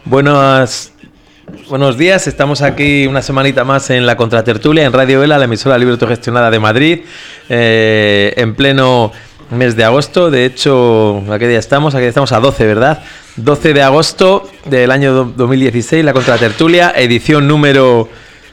Buenos días, estamos aquí una semanita más en la Contratertulia, en Radio Vela, la emisora libre autogestionada de Madrid, en pleno mes de agosto. De hecho, ¿a qué día estamos? Aquí estamos a 12, ¿verdad? 12 de agosto del año 2016, la Contratertulia, edición número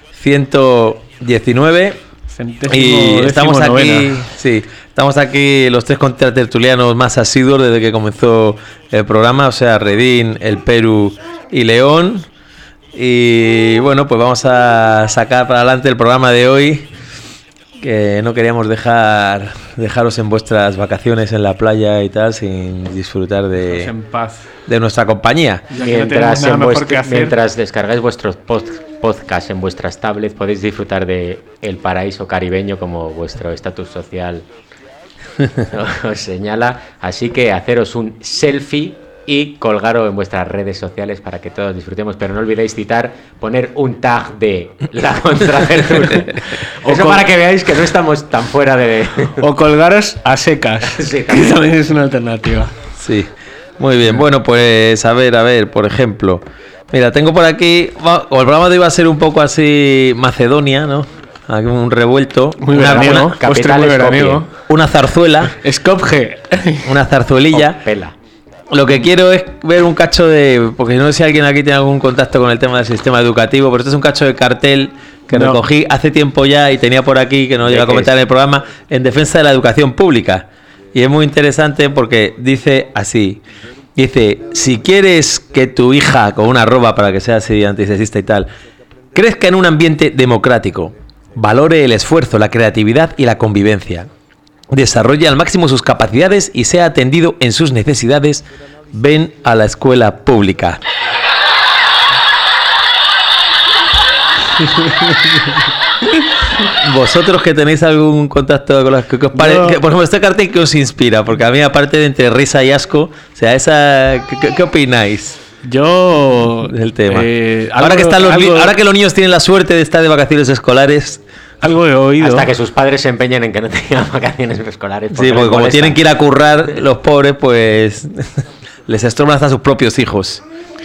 119. Y estamos aquí, estamos aquí los tres contratertulianos más asiduos desde que comenzó el programa, o sea, Redín, El Perú y León. Y bueno, pues vamos a sacar para adelante el programa de hoy, que no queríamos dejaros en vuestras vacaciones en la playa y tal, sin disfrutar de nuestra compañía. Mientras descargáis vuestros podcasts en vuestras tablets, podéis disfrutar de el paraíso caribeño como vuestro estatus social os señala. Así que haceros un selfie y colgarlo en vuestras redes sociales para que todos disfrutemos, pero no olvidéis poner un tag de la Contratertulia. Eso para que veáis que no estamos tan fuera de... O colgaros a secas, sí, que también es una alternativa. Sí, muy bien. Bueno, pues a ver, por ejemplo, mira, tengo por aquí, el programa de hoy va a ser un poco así Macedonia, ¿no? Aquí un revuelto, una zarzuela, Skopje, una zarzuelilla. Pela. Lo que quiero es ver un cacho porque no sé si alguien aquí tiene algún contacto con el tema del sistema educativo, pero este es un cacho de cartel que recogí hace tiempo ya y tenía por aquí, que no llega a comentar en el programa, en defensa de la educación pública. Y es muy interesante porque dice así, si quieres que tu hija, con una arroba para que sea así antisexista y tal, crezca en un ambiente democrático, valore el esfuerzo, la creatividad y la convivencia, desarrolle al máximo sus capacidades y sea atendido en sus necesidades, ven a la escuela pública. Vosotros que tenéis algún contacto con las que os parece, por ejemplo, este cartel que os inspira, porque a mí aparte de entre risa y asco, o sea, ¿qué opináis? Yo del tema. Ahora que los niños tienen la suerte de estar de vacaciones escolares, algo he oído. Hasta que sus padres se empeñen en que no tengan vacaciones escolares. Sí, porque como tienen que ir a currar los pobres, pues les estorban hasta sus propios hijos.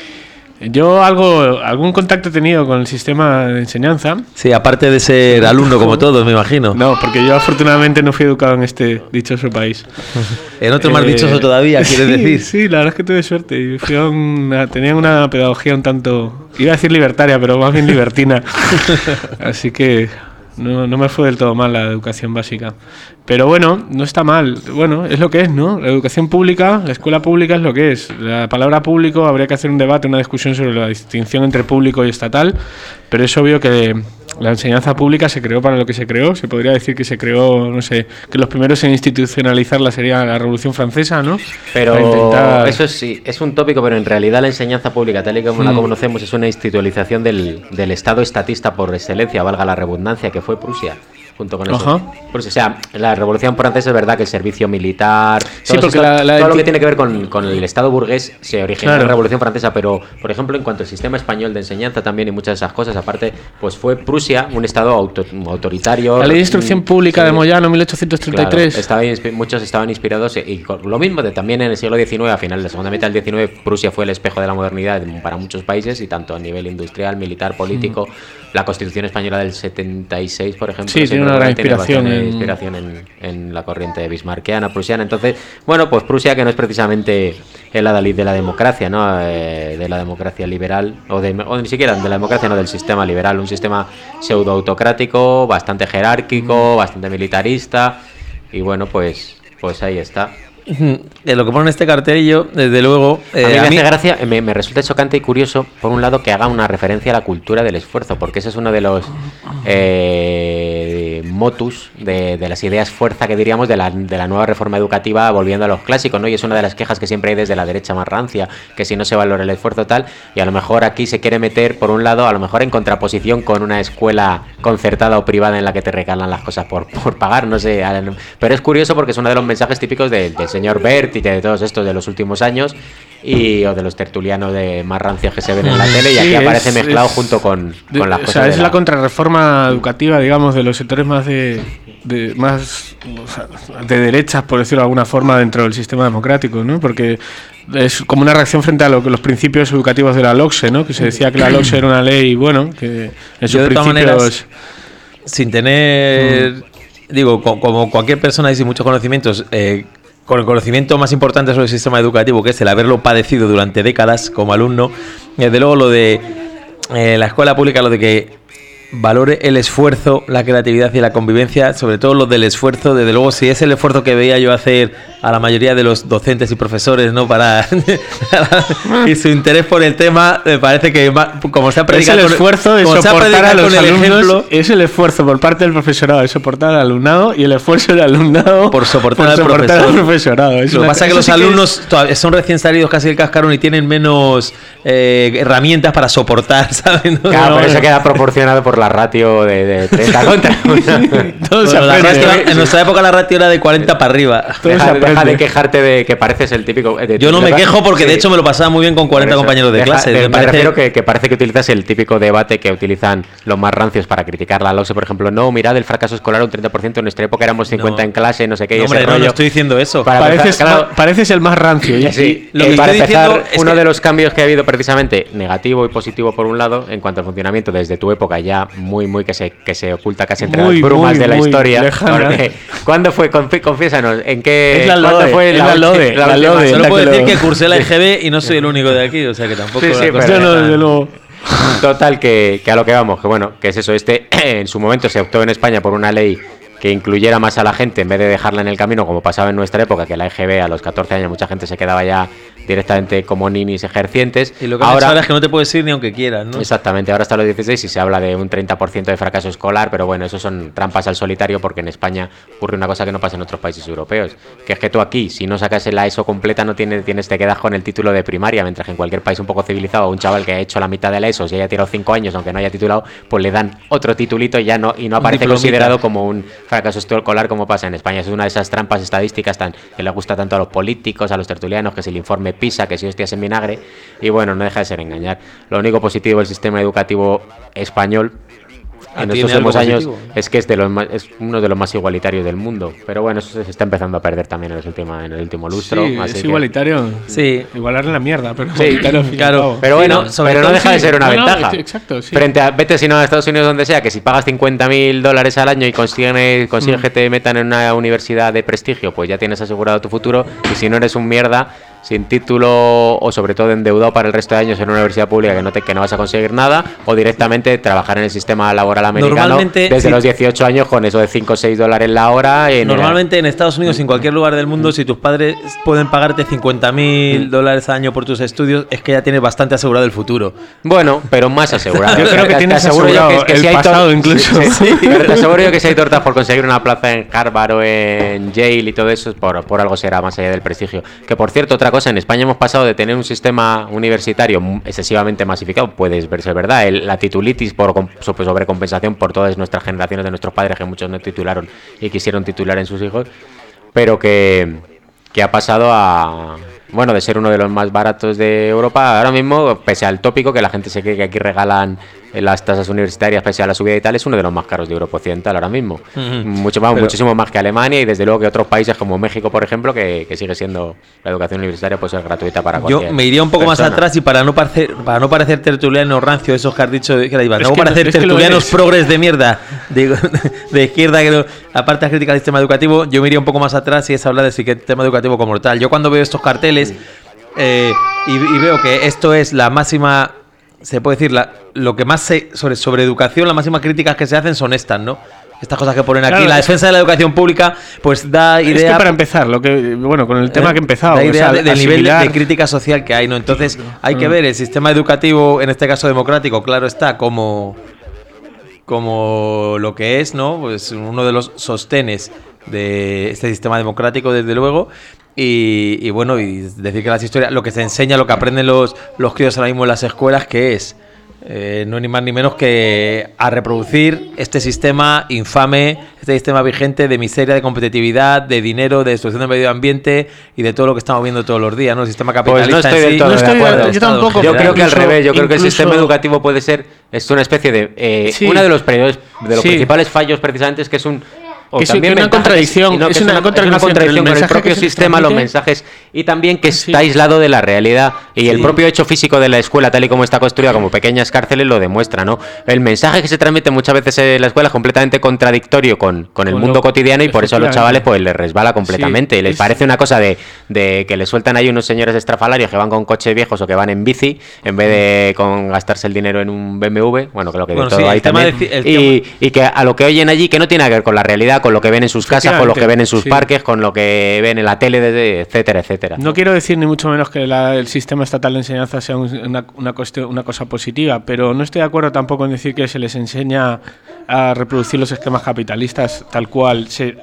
Yo algún contacto he tenido con el sistema de enseñanza. Sí, aparte de ser alumno como todos, me imagino. No, porque yo afortunadamente no fui educado en este dichoso país. En otro más dichoso todavía, ¿quieres decir? Sí, la verdad es que tuve suerte. Tenían una pedagogía un tanto, iba a decir libertaria, pero más bien libertina. Así que no me fue del todo mal la educación básica. Pero bueno, no está mal. Bueno, es lo que es, ¿no? La educación pública, la escuela pública es lo que es. La palabra público, habría que hacer un debate, una discusión sobre la distinción entre público y estatal, pero es obvio que la enseñanza pública se creó para lo que se creó. Se podría decir que se creó, no sé, que los primeros en institucionalizarla sería la Revolución Francesa, ¿no? Pero eso sí, es un tópico, pero en realidad la enseñanza pública, tal y como la conocemos, es una institucionalización del Estado estatista por excelencia, valga la redundancia, que fue Prusia. Junto con eso. Pues, o sea, la Revolución Francesa es verdad que el servicio militar, todo lo que tiene que ver con el Estado burgués se originó en la Revolución Francesa, pero por ejemplo en cuanto al sistema español de enseñanza también y muchas de esas cosas, aparte, pues fue Prusia un Estado autoritario. La Ley de Instrucción Pública de Moyano, 1833. Claro, muchos estaban inspirados y lo mismo también en el siglo XIX, a final de la segunda mitad del XIX, Prusia fue el espejo de la modernidad para muchos países y tanto a nivel industrial, militar, político. La Constitución Española del 76, por ejemplo, tiene una gran inspiración en la corriente bismarckiana, prusiana. Entonces, bueno, pues Prusia, que no es precisamente el adalid de la democracia, ¿no? De la democracia liberal, o ni siquiera de la democracia, no, del sistema liberal, un sistema pseudo-autocrático, bastante jerárquico, bastante militarista, y bueno, pues ahí está. Lo que pone en este cartelillo, desde luego... a mí me hace gracia, me resulta chocante y curioso, por un lado, que haga una referencia a la cultura del esfuerzo, porque ese es uno de los motus de las ideas fuerza, que diríamos, de la nueva reforma educativa, volviendo a los clásicos, ¿no? Y es una de las quejas que siempre hay desde la derecha más rancia, que si no se valora el esfuerzo tal, y a lo mejor aquí se quiere meter, por un lado, a lo mejor en contraposición con una escuela concertada o privada en la que te regalan las cosas por pagar, no sé, pero es curioso porque es uno de los mensajes típicos del señor Bert y de todos estos de los últimos años, o de los tertulianos de más rancios que se ven en la tele, y aquí aparece mezclado junto con las cosas. O sea, es la contrarreforma educativa, digamos, de los sectores más de de derechas, por decirlo de alguna forma, dentro del sistema democrático, ¿no? Porque es como una reacción frente a los principios educativos de la LOCSE, ¿no? Que se decía que la LOCSE era una ley, bueno, que en sus principios... Maneras, sin tener, digo, como cualquier persona y sin muchos conocimientos, con el conocimiento más importante sobre el sistema educativo, que es el haberlo padecido durante décadas como alumno, desde luego lo de la escuela pública, lo de que valore el esfuerzo, la creatividad y la convivencia, sobre todo lo del esfuerzo, desde luego, si es el esfuerzo que veía yo hacer a la mayoría de los docentes y profesores, ¿no? Para y su interés por el tema, me parece que como se ha predicado, es el esfuerzo de soportar a los alumnos, es el esfuerzo por parte del profesorado de soportar al alumnado y el esfuerzo del alumnado por soportar al profesorado. Lo que pasa es que los alumnos son recién salidos casi del cascarón y tienen menos herramientas para soportar, ¿sabes? ¿No? Claro, pero eso queda proporcionado por la ratio de 30 contra. En nuestra época la ratio era de 40 para arriba. Deja de quejarte de que pareces el típico... Yo no me quejo porque de hecho me lo pasaba muy bien con 40 compañeros de clase. Me refiero que parece que utilizas el típico debate que utilizan los más rancios para criticar la LOCSE, por ejemplo. No, mirad el fracaso escolar un 30%, en nuestra época éramos 50 en clase, no sé qué. No estoy diciendo eso. Pareces el más rancio. Sí, para empezar, uno de los cambios que ha habido precisamente, negativo y positivo por un lado, en cuanto al funcionamiento desde tu época ya muy que se oculta casi entre las brumas de la historia. ¿Cuándo fue? Confiésanos, ¿en qué? ¿Cuándo fue la LODE? Solo puedo decir que cursé la EGB y no soy el único de aquí, o sea que tampoco... Total, que a lo que vamos, que bueno, que es eso, en su momento se optó en España por una ley que incluyera más a la gente en vez de dejarla en el camino, como pasaba en nuestra época, que la EGB a los 14 años mucha gente se quedaba ya directamente como ninis ejercientes. Y lo que ahora es que no te puedes ir ni aunque quieras, ¿no? Exactamente, ahora hasta los 16 y se habla de un 30% de fracaso escolar, pero bueno, eso son trampas al solitario porque en España ocurre una cosa que no pasa en otros países europeos, que es que tú aquí, si no sacas la ESO completa, te quedas con el título de primaria, mientras que en cualquier país un poco civilizado, un chaval que ha hecho la mitad de la ESO, si haya tirado 5 años, aunque no haya titulado, pues le dan otro titulito y no aparece considerado como un fracaso escolar como pasa en España. Es una de esas trampas estadísticas que le gusta tanto a los políticos, a los tertulianos, que es el informe PISA, que si hostias en vinagre, y bueno, no deja de ser engañar. Lo único positivo del sistema educativo español en estos últimos años es que es uno de los más igualitarios del mundo, pero bueno, eso se está empezando a perder también en el último lustro. Sí, así es igualitario. Sí. Igualar en la mierda, pero sí, claro. Pero bueno, pero no deja de ser una ventaja. Exacto, sí. Frente a, vete si no a Estados Unidos, donde sea, que si pagas $50,000 al año y consigues que te metan en una universidad de prestigio, pues ya tienes asegurado tu futuro, y si no eres un mierda, sin título o sobre todo endeudado para el resto de años en una universidad pública que no vas a conseguir nada, o directamente trabajar en el sistema laboral americano desde los 18 años con eso de $5 o $6 la hora. Normalmente en Estados Unidos, en cualquier lugar del mundo, si tus padres pueden pagarte $50,000 al año por tus estudios, es que ya tienes bastante asegurado el futuro. Bueno, pero más asegurado. Yo creo que tienes asegurado el pasado incluso. Te aseguro yo que si hay tortas por conseguir una plaza en Harvard o en Yale y todo eso, por algo será más allá del prestigio. Que por cierto, otra cosa, en España hemos pasado de tener un sistema universitario excesivamente masificado, puede verse verdad, la titulitis por sobrecompensación por todas nuestras generaciones de nuestros padres, que muchos no titularon y quisieron titular en sus hijos, pero que ha pasado a... Bueno, de ser uno de los más baratos de Europa, ahora mismo, pese al tópico que la gente se cree que aquí regalan las tasas universitarias pese a la subida y tal, es uno de los más caros de Europa Occidental ahora mismo. Muchísimo más que Alemania y desde luego que otros países como México, por ejemplo, que sigue siendo la educación universitaria pues es gratuita para cualquier Yo me iría un poco persona. más atrás y para no parecer tertuliano rancio, esos que has dicho que la iban, no parecer tertulianos progres de mierda de izquierda, que aparte de crítica al sistema educativo, yo me iría un poco más atrás y es hablar del sistema educativo como tal. Yo cuando veo estos carteles y veo que esto es la máxima, se puede decir, lo que más sobre educación, las máximas críticas que se hacen son estas, ¿no? Estas cosas que ponen aquí, claro, la defensa de la educación pública, pues da idea... Es que para empezar, con el tema que he empezado... Da idea del nivel de crítica social que hay, ¿no? Entonces hay que ver el sistema educativo, en este caso democrático, claro está, como lo que es, ¿no? Pues uno de los sostenes de este sistema democrático, desde luego. Y bueno, y decir que las historias, lo que se enseña, lo que aprenden los críos ahora mismo en las escuelas, que es no ni más ni menos que a reproducir este sistema infame, este sistema vigente de miseria, de competitividad, de dinero, de destrucción del medio ambiente y de todo lo que estamos viendo todos los días, ¿no? El sistema capitalista. Pues no estoy del todo de acuerdo. Yo tampoco. Yo creo que al revés. Yo creo que el sistema educativo puede ser, es una especie de uno de los principales fallos precisamente es que es un O que es también una contradicción, no, es una contradicción con el propio sistema, los mensajes, y también que está aislado de la realidad. Y el propio hecho físico de la escuela, tal y como está construida, como pequeñas cárceles, lo demuestra, ¿no? El mensaje que se transmite muchas veces en la escuela es completamente contradictorio con el mundo cotidiano, y por eso a los chavales pues les resbala completamente. Y les parece una cosa de que les sueltan ahí unos señores estrafalarios que van con coches viejos o que van en bici, en vez de con gastarse el dinero en un BMW, bueno, que lo que de todo ahí también. Y que a lo que oyen allí, que no tiene que ver con la realidad, con lo que ven en sus casas, con lo que ven en sus parques, con lo que ven en la tele, etcétera, etcétera. No quiero decir ni mucho menos que el sistema estatal de enseñanza sea una cosa positiva, pero no estoy de acuerdo tampoco en decir que se les enseña a reproducir los esquemas capitalistas tal cual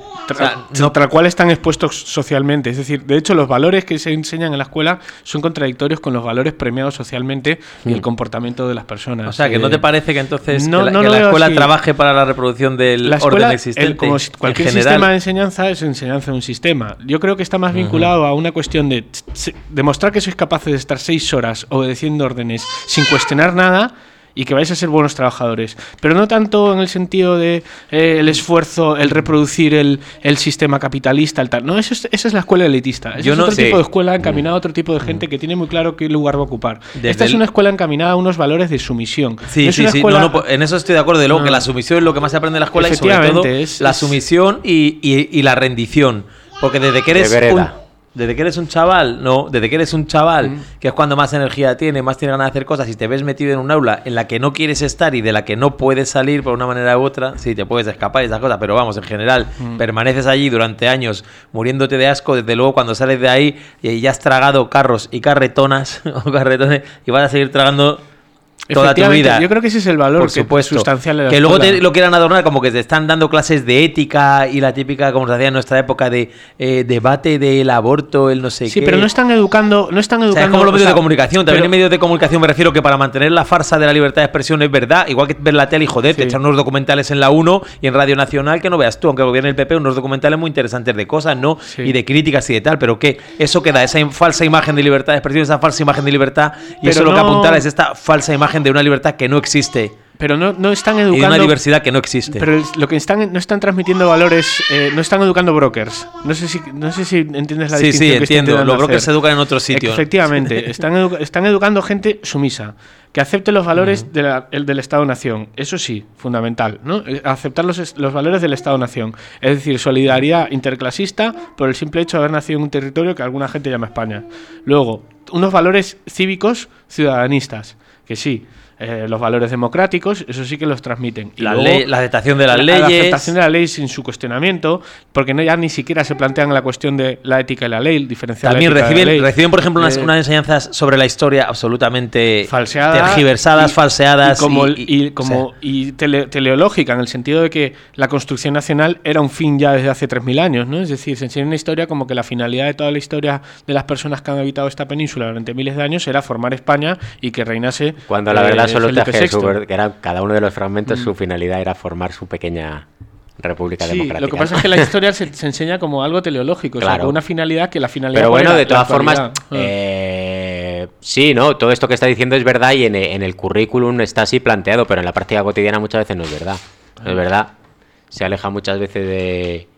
tal cual están expuestos socialmente. Es decir, de hecho, los valores que se enseñan en la escuela son contradictorios con los valores premiados socialmente y el comportamiento de las personas. O sea, que ¿no te parece que entonces no la escuela trabaje para la reproducción del orden existente? Como cualquier sistema de enseñanza es enseñanza de un sistema. Yo creo que está más vinculado a una cuestión de demostrar que sois capaces de estar 6 horas obedeciendo órdenes sin cuestionar nada, y que vais a ser buenos trabajadores, pero no tanto en el sentido de el esfuerzo, el reproducir el sistema capitalista, el tal. No, esa es la escuela elitista. Es otro tipo de escuela encaminada a otro tipo de gente que tiene muy claro qué lugar va a ocupar. Esta es una escuela encaminada a unos valores de sumisión. Sí, en eso estoy de acuerdo. De luego que la sumisión es lo que más se aprende en la escuela, y sobre todo la sumisión y la rendición. Porque desde que eres un chaval, que es cuando más energía tiene, más tiene ganas de hacer cosas, y te ves metido en un aula en la que no quieres estar y de la que no puedes salir por una manera u otra, sí, te puedes escapar y esas cosas, pero vamos, en general, permaneces allí durante años muriéndote de asco. Desde luego, cuando sales de ahí y ya has tragado carros y carretonas o carretones, y vas a seguir tragando toda tu vida. Yo creo que ese es el valor sustancial de la que escuela. luego lo quieran adornar como que te están dando clases de ética y la típica, como se hacía en nuestra época, de debate del aborto, el no sé qué. Sí, pero no están educando. O sea, es como los medios de comunicación. También en medios de comunicación me refiero que para mantener la farsa de la libertad de expresión es verdad, igual que ver la tele y joder, te echan unos documentales en la 1 y en Radio Nacional que no veas tú, aunque gobierne el PP, unos documentales muy interesantes de cosas, ¿no? Sí. Y de críticas y de tal, pero ¿qué? Eso queda, esa falsa imagen de libertad de expresión, esa falsa imagen de libertad, y pero eso lo que apuntará es esta falsa imagen de una libertad que no existe. Pero no están educando. Y una diversidad que no existe. Pero lo que no están transmitiendo valores, no están educando brokers. No sé si entiendes la distinción. Sí, entiendo. Los brokers se educan en otros sitios. Efectivamente. están educando gente sumisa, que acepte los valores del Estado-Nación. Eso sí, fundamental, ¿no? Aceptar los valores del Estado-Nación. Es decir, solidaridad interclasista por el simple hecho de haber nacido en un territorio que alguna gente llama España. Luego, unos valores cívicos ciudadanistas, que sí. Los valores democráticos, eso sí que los transmiten. Y la aceptación de las leyes. La aceptación de la ley sin su cuestionamiento, porque ya ni siquiera se plantean la cuestión de la ética y la ley, diferenciar también la ética de la ley. Reciben, por ejemplo, unas enseñanzas sobre la historia absolutamente falseadas, tergiversadas, falseadas. Y teleológica, en el sentido de que la construcción nacional era un fin ya desde hace 3.000 años, ¿no? Es decir, se enseña una historia como que la finalidad de toda la historia de las personas que han habitado esta península durante miles de años era formar España y que reinase. Cuando la verdad solo que era cada uno de los fragmentos, su finalidad era formar su pequeña república democrática. Lo que pasa es que la historia se enseña como algo teleológico, claro. O sea, con una finalidad que la finalidad. Pero bueno, de todas formas, sí, ¿no? Todo esto que está diciendo es verdad y en el currículum está así planteado, pero en la práctica cotidiana muchas veces no es verdad. No es verdad. Se aleja muchas veces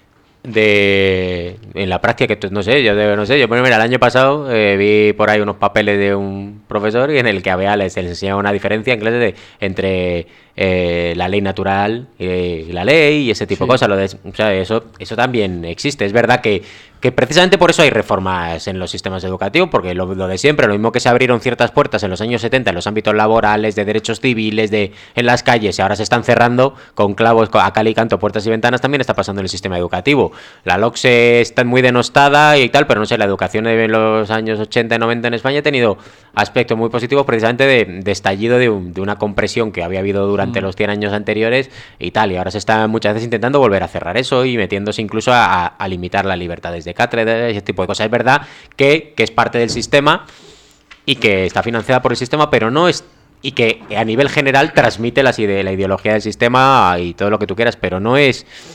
en la práctica, que no sé, yo el año pasado vi por ahí unos papeles de un profesor y en el que les enseñaba una diferencia en clase entre la ley natural y la ley y ese tipo de cosas. O sea, eso también existe. Es verdad que precisamente por eso hay reformas en los sistemas educativos, porque lo de siempre, lo mismo que se abrieron ciertas puertas en los años 70 en los ámbitos laborales, de derechos civiles, en las calles, y ahora se están cerrando con clavos a cal y canto, puertas y ventanas, también está pasando en el sistema educativo. La LOCSE está muy denostada y tal, pero no sé, la educación de los años 80 y 90 en España ha tenido aspectos muy positivos precisamente de estallido de una compresión que había habido durante los 100 años anteriores y tal, y ahora se está muchas veces intentando volver a cerrar eso y metiéndose incluso a limitar las libertades de cátedra, ese tipo de cosas. Es verdad que es parte del sistema y que está financiada por el sistema, pero no es, y que a nivel general transmite la ideología del sistema y todo lo que tú quieras, pero no es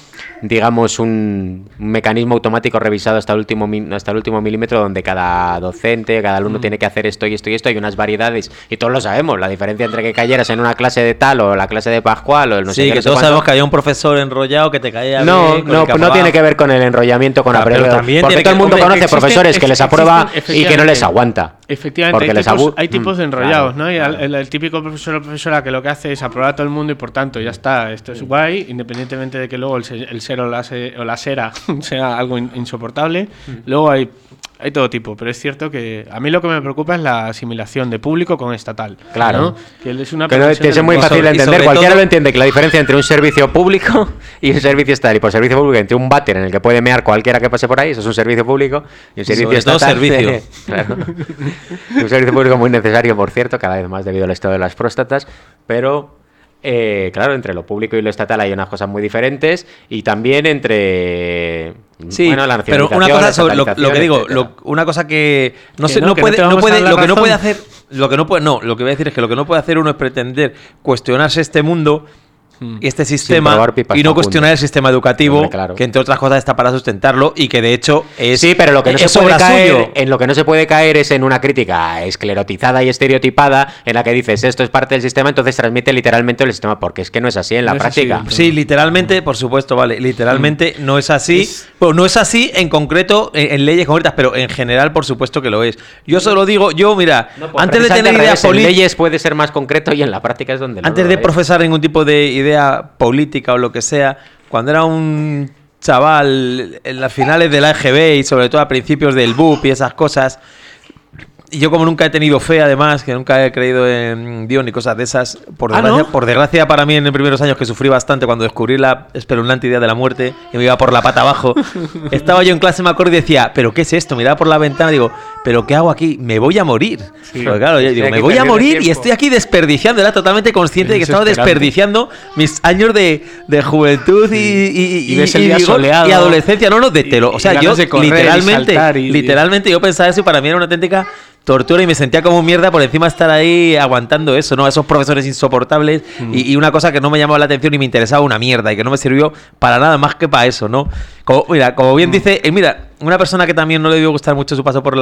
digamos, un mecanismo automático revisado hasta el último milímetro, donde cada docente, cada alumno tiene que hacer esto y esto y esto, hay unas variedades, y todos lo sabemos, la diferencia entre que cayeras en una clase de tal o la clase de Pascual o el no sé qué. Sí, que todos sabemos que había un profesor enrollado que te caía bien. No tiene que ver con el enrollamiento, con aprueba. Porque todo el mundo conoce profesores que les aprueba y que no les aguanta. Efectivamente, hay tipos de enrollados, ¿no? Y el típico profesor o profesora que lo que hace es aprobar a todo el mundo y por tanto ya está, esto es guay, independientemente de que luego el ser o la sera sea algo insoportable. Luego hay todo tipo, pero es cierto que a mí lo que me preocupa es la asimilación de público con estatal. Claro. ¿no? Que es una pero es muy fácil de entender. Cualquiera lo entiende, que la diferencia entre un servicio público y un servicio estatal, y por servicio público entre un váter en el que puede mear cualquiera que pase por ahí, eso es un servicio público, y un servicio estatal. Claro. Un servicio público muy necesario, por cierto, cada vez más debido al estado de las próstatas, pero... claro, entre lo público y lo estatal hay unas cosas muy diferentes, y también entre la nacionalización, pero una cosa sobre lo que digo, una cosa que lo que no puede hacer, lo que voy a decir es que lo que no puede hacer uno es pretender cuestionarse este mundo y este sistema y no cuestionar el sistema educativo. Hombre, claro. Que entre otras cosas está para sustentarlo y que de hecho es pero lo que no se puede caer, en lo que no se puede caer es en una crítica esclerotizada y estereotipada en la que dices esto es parte del sistema, entonces transmite literalmente el sistema, porque es que no es así en la práctica. Sí, literalmente, por supuesto, vale, literalmente no es así. Bueno, no es así en concreto en leyes concretas, pero en general por supuesto que lo es. Yo solo digo, mira, antes de tener ideas políticas, en leyes puede ser más concreto y en la práctica es donde antes de profesar ningún tipo de idea política o lo que sea, cuando era un chaval en las finales de la EGB y sobre todo a principios del BUP y esas cosas, y yo como nunca he tenido fe, además, que nunca he creído en Dios ni cosas de esas, por desgracia para mí en los primeros años, que sufrí bastante cuando descubrí la espeluznante idea de la muerte y me iba por la pata abajo, estaba yo en clase, me acuerdo, y decía, ¿pero qué es esto? Miraba por la ventana y digo, ¿pero qué hago aquí? Me voy a morir. Sí. Pero claro, yo digo, me voy a morir y estoy aquí desperdiciando, era totalmente consciente de que estaba desperdiciando mis años de juventud y adolescencia. O sea, yo literalmente yo pensaba eso y para mí era una auténtica tortura y me sentía como mierda por encima de estar ahí aguantando eso, ¿no? Esos profesores insoportables y una cosa que no me llamaba la atención y me interesaba una mierda y que no me sirvió para nada más que para eso, ¿no? Como bien dice, una persona que también no le debió gustar mucho su paso por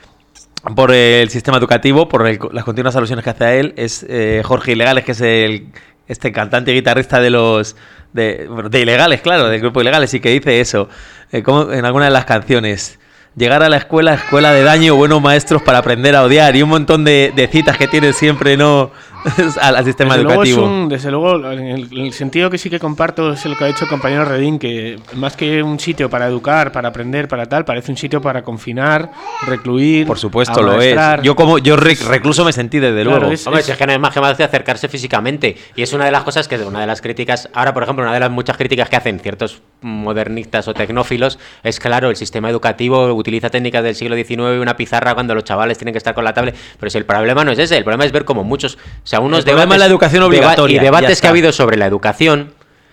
el sistema educativo, las continuas alusiones que hace a él, es Jorge Ilegales, que es este cantante y guitarrista de Ilegales, claro, del grupo Ilegales, y que dice eso, como en alguna de las canciones. Llegar a la escuela de daño, buenos maestros para aprender a odiar, y un montón de citas que tiene siempre, ¿no? al sistema educativo. Desde luego, en el sentido que sí que comparto es lo que ha dicho el compañero Redín, que más que un sitio para educar, para aprender, para tal, parece un sitio para confinar, recluir. Por supuesto lo es. Yo recluso me sentí desde luego. Hombre, si es que no hay más que más de acercarse físicamente, y es una de las cosas que una de las críticas, ahora por ejemplo, una de las muchas críticas que hacen ciertos modernistas o tecnófilos es, claro, el sistema educativo utiliza técnicas del siglo XIX y una pizarra cuando los chavales tienen que estar con la tablet, pero si el problema no es ese, el problema es ver cómo muchos, o sea, unos debates, la educación obligatoria, y debates que ha habido sobre la educación,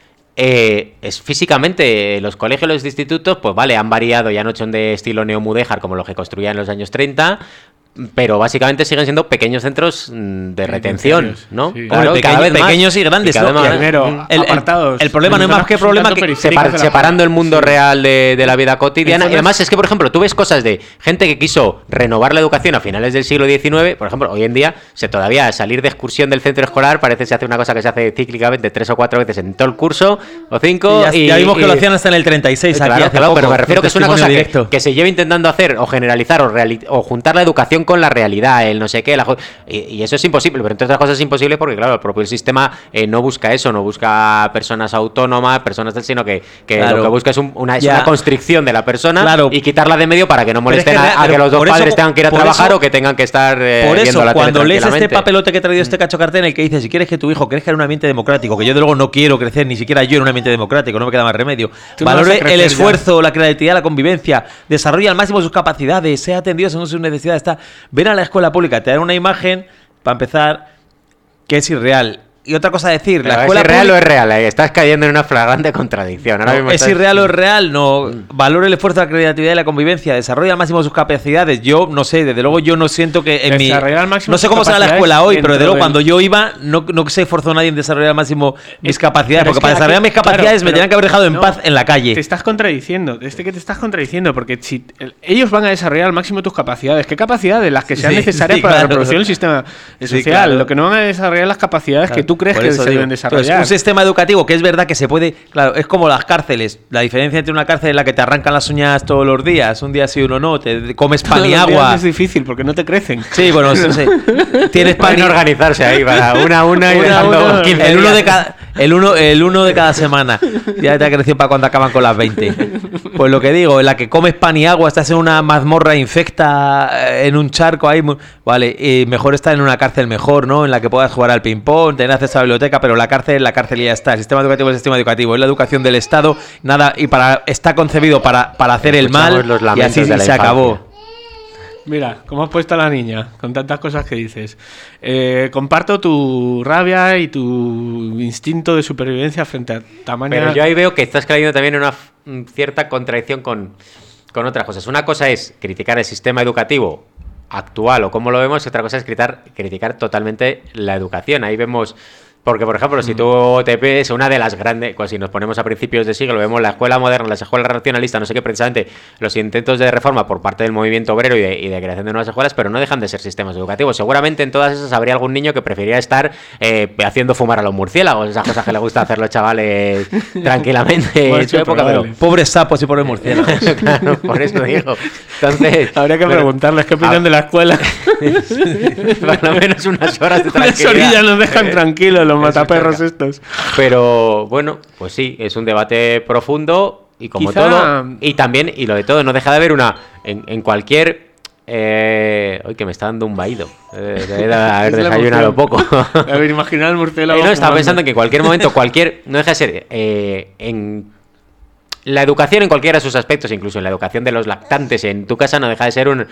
es físicamente los colegios y los institutos, pues vale, han variado, ya no son de estilo neomudéjar como los que construían en los años 30, pero básicamente siguen siendo pequeños centros de retención, ¿no? Sí. Claro, pequeños y grandes. Apartados. El problema no es más que problema que separando el mundo real de la vida cotidiana. Y además es que, por ejemplo, tú ves cosas de gente que quiso renovar la educación a finales del siglo XIX. Por ejemplo, hoy en día, todavía salir de excursión del centro escolar parece que se hace una cosa que se hace cíclicamente 3 o 4 veces en todo el curso, o 5. Ya vimos que lo hacían hasta en el 36. Claro, pero me refiero que es una cosa que se lleva intentando hacer o generalizar o juntar la educación con la realidad, el no sé qué, y eso es imposible, pero entre otras cosas es imposible porque, claro, el propio sistema no busca eso, no busca personas autónomas, sino que lo que busca es una constricción de la persona, y quitarla de medio para que no molesten a que los dos padres tengan que ir a trabajar o que tengan que estar viendo la tele. Cuando lees este papelote que he traído, este cacho cartel en el que dice, si quieres que tu hijo crezca en un ambiente democrático, que yo de luego no quiero crecer ni siquiera yo en un ambiente democrático, no me queda más remedio, valore el esfuerzo, la creatividad, la convivencia, desarrolle al máximo sus capacidades, sea atendido según sus necesidades, ven a la escuela pública, te dan una imagen, para empezar, que es irreal. y otra cosa decir, Pero la escuela ¿es irreal pública... o es real? Estás cayendo en una flagrante contradicción. Ahora mismo ¿Es estás... irreal o es real? No. Valora el esfuerzo, la creatividad y la convivencia. Desarrolla al máximo sus capacidades. Yo no sé, desde luego yo no siento que en mi... Desarrollar al máximo No sé sus cómo será la capacidades escuela hoy, pero desde luego dentro cuando yo iba no se esforzó nadie en desarrollar al máximo mis capacidades. pero es Porque que para desarrollar aquí- mis capacidades claro, me tenían que haber dejado en no, paz en la calle. Te estás contradiciendo, porque si ellos van a desarrollar al máximo tus capacidades, ¿qué capacidades? Las que sean Sí, necesarias sí, para la claro. reproducción del sistema social. claro. Lo que no van a desarrollar las capacidades que tú crees Por que eso se digo. deben desarrollar. Entonces, un sistema educativo que es verdad que se puede... Claro, es como las cárceles. La diferencia entre una cárcel en la que te arrancan las uñas todos los días, un día sí, uno no, te comes pan Todos y los días agua... es difícil porque no te crecen. Sí, bueno, no sé. Tienes pan Pueden y... organizarse ahí para una y dejando 15 el uno días. de cada el uno de cada semana. Ya te ha crecido para cuando acaban con las 20. Pues lo que digo, en la que comes pan y agua, estás en una mazmorra infecta, en un charco ahí, vale, mejor estar en una cárcel mejor, ¿no? En la que puedas jugar al ping pong, tener acceso a la biblioteca, pero la cárcel y ya está. El sistema educativo es el sistema educativo, es la educación del Estado, nada, y está concebido para hacer el mal, Escuchamos los y lamentos así de la se infancia. acabó. Mira, ¿cómo has puesto a la niña? Con tantas cosas que dices. Comparto tu rabia y tu instinto de supervivencia frente a tamaña... Pero yo ahí veo que estás cayendo también en una cierta contradicción con otras cosas. Una cosa es criticar el sistema educativo actual o cómo lo vemos, y otra cosa es criticar totalmente la educación. Ahí vemos... Porque, por ejemplo, si tú te ves una de las grandes, pues si nos ponemos a principios de siglo, vemos la escuela moderna, las escuelas racionalistas, no sé qué, precisamente los intentos de reforma por parte del movimiento obrero y de creación de nuevas escuelas, pero no dejan de ser sistemas educativos. Seguramente en todas esas habría algún niño que preferiría estar haciendo fumar a los murciélagos, esas cosas que le gusta hacer los chavales tranquilamente Bueno, en su sí, época, pero... probable. Pobres sapos y pobres murciélagos. Claro, por eso digo. Entonces... Habría que preguntarles qué opinan de la escuela. Por lo menos unas horas de Unas tranquilidad. orillas nos dejan tranquilos los mataperros estos. Pero bueno, pues sí, es un debate profundo y como Quizá- todo, y también, y lo de todo, no deja de haber una, en cualquier... Hoy que me está dando un vaído. Debe de haber Es la desayunado emoción. poco. A ver, imaginar el murciélago. No, estaba fumando. pensando en que en cualquier momento, no deja de ser en la educación en cualquiera de sus aspectos, incluso en la educación de los lactantes en tu casa, no deja de ser un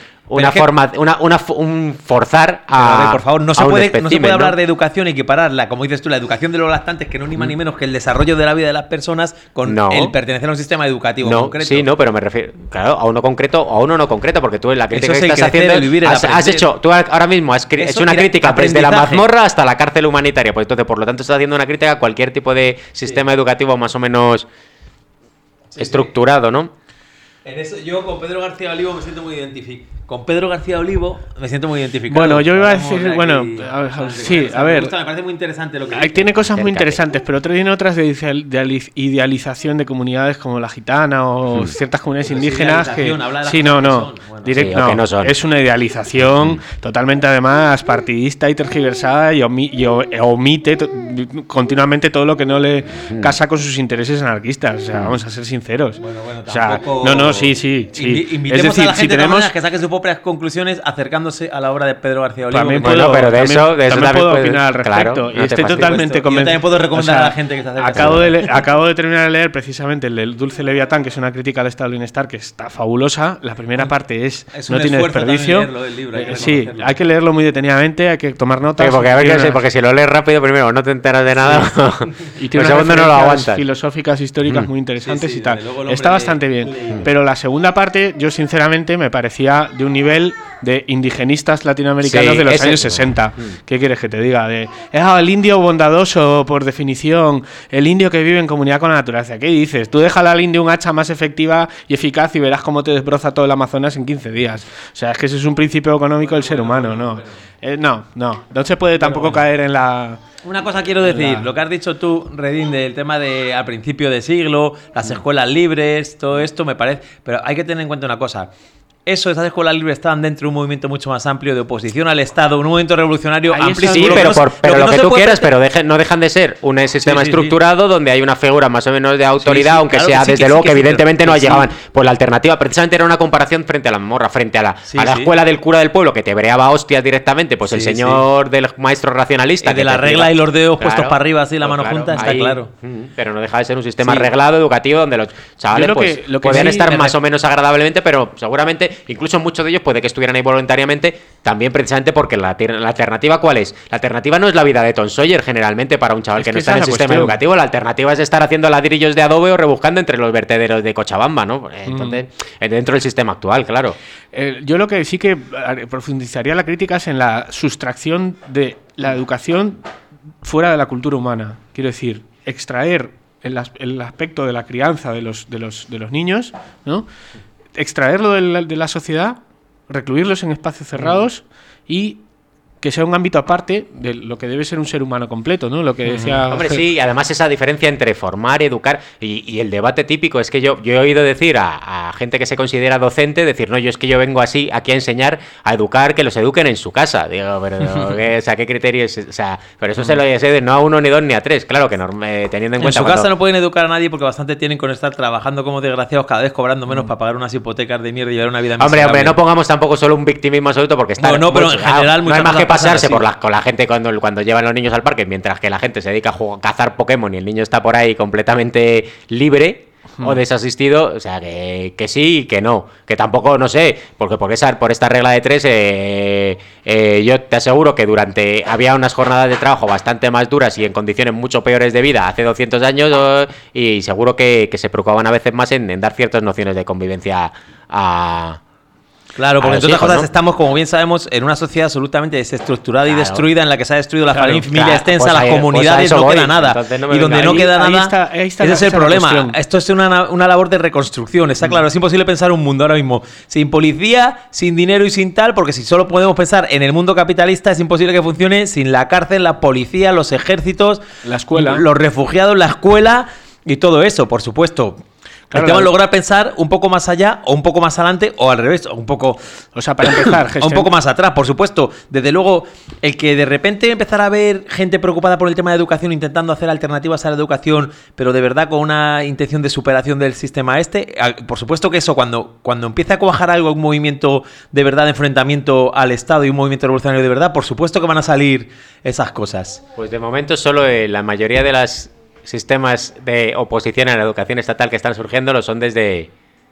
forzar Pero, a ver, a por favor, no a se un puede espécimen, hablar ¿no? de educación y equipararla, como dices tú, la educación de los lactantes, que no es ni más ni menos que el desarrollo de la vida de las personas con No. el pertenecer a un sistema educativo No, concreto. sí, no, pero me refiero, claro, a uno concreto o a uno no concreto, porque tú en la crítica Eso que es el estás crecer, haciendo el vivir, el has aprender. hecho, tú ahora mismo has Eso, hecho una mira, crítica desde la aprendizaje. mazmorra hasta la cárcel humanitaria, pues entonces por lo tanto estás haciendo una crítica a cualquier tipo de sistema educativo más o menos estructurado, ¿no? En eso, yo con Pedro García Olivo me siento muy identificado. Con Pedro García Olivo me siento muy identificado. Bueno, yo iba a Vamos decir, de bueno, aquí. sí, a Me ver. gusta, me parece muy interesante lo que Ahí dice. tiene cosas muy Acércate. interesantes, pero tiene otras de idealización de comunidades como la gitana o ciertas comunidades Pero es indígenas que idealización, habla de las sí, cosas no, que no, son. Bueno. directo Sí, o que no, no son. es una idealización totalmente además partidista y tergiversada y omite continuamente todo lo que no le casa con sus intereses anarquistas, o sea, vamos a ser sinceros. Bueno, O sea, tampoco- no, sí. Invitemos Es decir, a la si gente de todas tenemos maneras que saque sus propias conclusiones acercándose a la obra de Pedro García Olivo. también que- Bueno, puedo, pero de también- eso también también puedo puedes- opinar al respecto claro, y no te estoy fastidies. totalmente Yo convencido. también puedo recomendar a la gente que se acerque a Acabo de terminar de leer precisamente el del Dulce Leviatán, que es una crítica al estado del bienestar que está fabulosa. La primera parte Es no un tiene esfuerzo desperdicio. también leerlo, el libro, hay que Sí, reconocerlo. hay que leerlo muy detenidamente, hay que tomar notas. Sí, porque a ver Tiene qué sé, unas- porque si lo lees rápido primero no te enteras de nada, y tiene pues unas segundo no lo referencias aguantas. filosóficas, históricas muy interesantes Sí, sí, y tal. desde luego el hombre Está lee- bastante bien. lee. Pero la segunda parte, yo sinceramente me parecía de un nivel de indigenistas latinoamericanos Sí, de los ese- años 60. ¿Qué quieres que te diga? El indio bondadoso, por definición, el indio que vive en comunidad con la naturaleza. ¿Qué dices? Tú déjale al indio un hacha más efectiva y eficaz y verás cómo te desbroza todo el Amazonas en 15 días. O sea, es que ese es un principio económico del ser humano, ¿no? No se puede tampoco caer en la... Una cosa quiero decir, lo que has dicho tú, Redín, del tema de al principio de siglo, las escuelas libres, todo esto me parece... Pero hay que tener en cuenta una cosa. Esas escuelas libres estaban dentro de un movimiento mucho más amplio de oposición al Estado, un movimiento revolucionario Ahí amplísimo. Sí, Lo que pero, no se- pero lo no que se tú puede quieras, pretender- pero no dejan de ser un sistema Sí, sí, estructurado donde hay una figura más o menos de autoridad, Sí, sí, aunque claro sea que sí, desde que luego sí, que que sí, evidentemente pero no que sí. llegaban. Pues la alternativa precisamente era una comparación frente a la morra, frente a la Sí, a la sí. escuela del cura del pueblo que te breaba hostias directamente, pues el Sí, señor del maestro racionalista. Y de que la te regla diga- y los dedos puestos Claro, para arriba, así la pues mano junta, está ahí, claro. Pero no deja de ser un sistema Sí. arreglado, educativo, donde los chavales Yo pues, lo que podían sí- estar más o menos agradablemente, pero seguramente incluso muchos de ellos puede que estuvieran ahí voluntariamente, también precisamente porque la alternativa, ¿cuál es? La alternativa no es la vida de Tom Sawyer, generalmente, para un chaval que no está en el sistema educativo. La alternativa es estar haciendo ladrillos de adobe o rebuscando entre los vertederos de Cochabamba, ¿no? Entonces, dentro del sistema actual, claro. Yo lo que sí que profundizaría la crítica es en la sustracción de la educación fuera de la cultura humana. Quiero decir, extraer el aspecto de la crianza de los niños, ¿no? Extraerlo de la sociedad, recluirlos en espacios cerrados y que sea un ámbito aparte de lo que debe ser un ser humano completo, ¿no? Lo que decía... Hombre, sí, y además esa diferencia entre formar, educar y el debate típico es que yo he oído decir a gente que se considera docente, decir, no, yo es que yo vengo así aquí a enseñar, a educar, que los eduquen en su casa. Digo, pero ¿qué criterio es? O sea, pero eso se lo dice no a uno, ni dos, ni a tres. Claro que teniendo en cuenta... En su casa no pueden educar a nadie porque bastante tienen con estar trabajando como desgraciados, cada vez cobrando menos para pagar unas hipotecas de mierda y llevar una vida miserable. Hombre, no pongamos tampoco solo un victimismo absoluto porque está... No, pero en general no hay más que pasarse con la gente cuando llevan los niños al parque, mientras que la gente se dedica a cazar Pokémon y el niño está por ahí completamente libre o desasistido. O sea, que sí y que no, que tampoco, no sé, porque por esta regla de 3 yo te aseguro que había unas jornadas de trabajo bastante más duras y en condiciones mucho peores de vida hace 200 años y seguro que se preocupaban a veces más en dar ciertas nociones de convivencia a... Claro, porque entre otras cosas, ¿no? Estamos, como bien sabemos, en una sociedad absolutamente desestructurada y destruida, en la que se ha destruido la familia extensa, pues las comunidades, no queda nada. Y donde no queda nada, ese es el problema. Esto es una labor de reconstrucción, está claro. Es imposible pensar un mundo ahora mismo sin policía, sin dinero y sin tal, porque si solo podemos pensar en el mundo capitalista, es imposible que funcione sin la cárcel, la policía, los ejércitos, la escuela, los refugiados, la escuela y todo eso, por supuesto. Claro, el tema es lograr pensar un poco más allá o un poco más adelante o al revés, o un poco, o sea, para empezar, un poco más atrás, por supuesto. Desde luego, el que de repente empezara a ver gente preocupada por el tema de educación, intentando hacer alternativas a la educación, pero de verdad con una intención de superación del sistema por supuesto que eso, cuando empieza a cuajar algo, un movimiento de verdad de enfrentamiento al Estado y un movimiento revolucionario de verdad, por supuesto que van a salir esas cosas. Pues de momento solo la mayoría de las sistemas de oposición a la educación estatal que están surgiendo lo son desde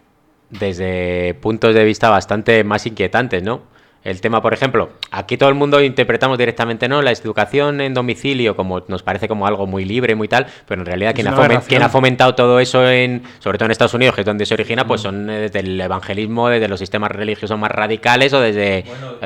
puntos de vista bastante más inquietantes, ¿no? El tema, por ejemplo, aquí todo el mundo interpretamos directamente, ¿no?, la educación en domicilio como nos parece como algo muy libre, muy tal, pero en realidad quien ha fomentado todo eso sobre todo en Estados Unidos, que es donde se origina, pues son desde el evangelismo, desde los sistemas religiosos más radicales o desde...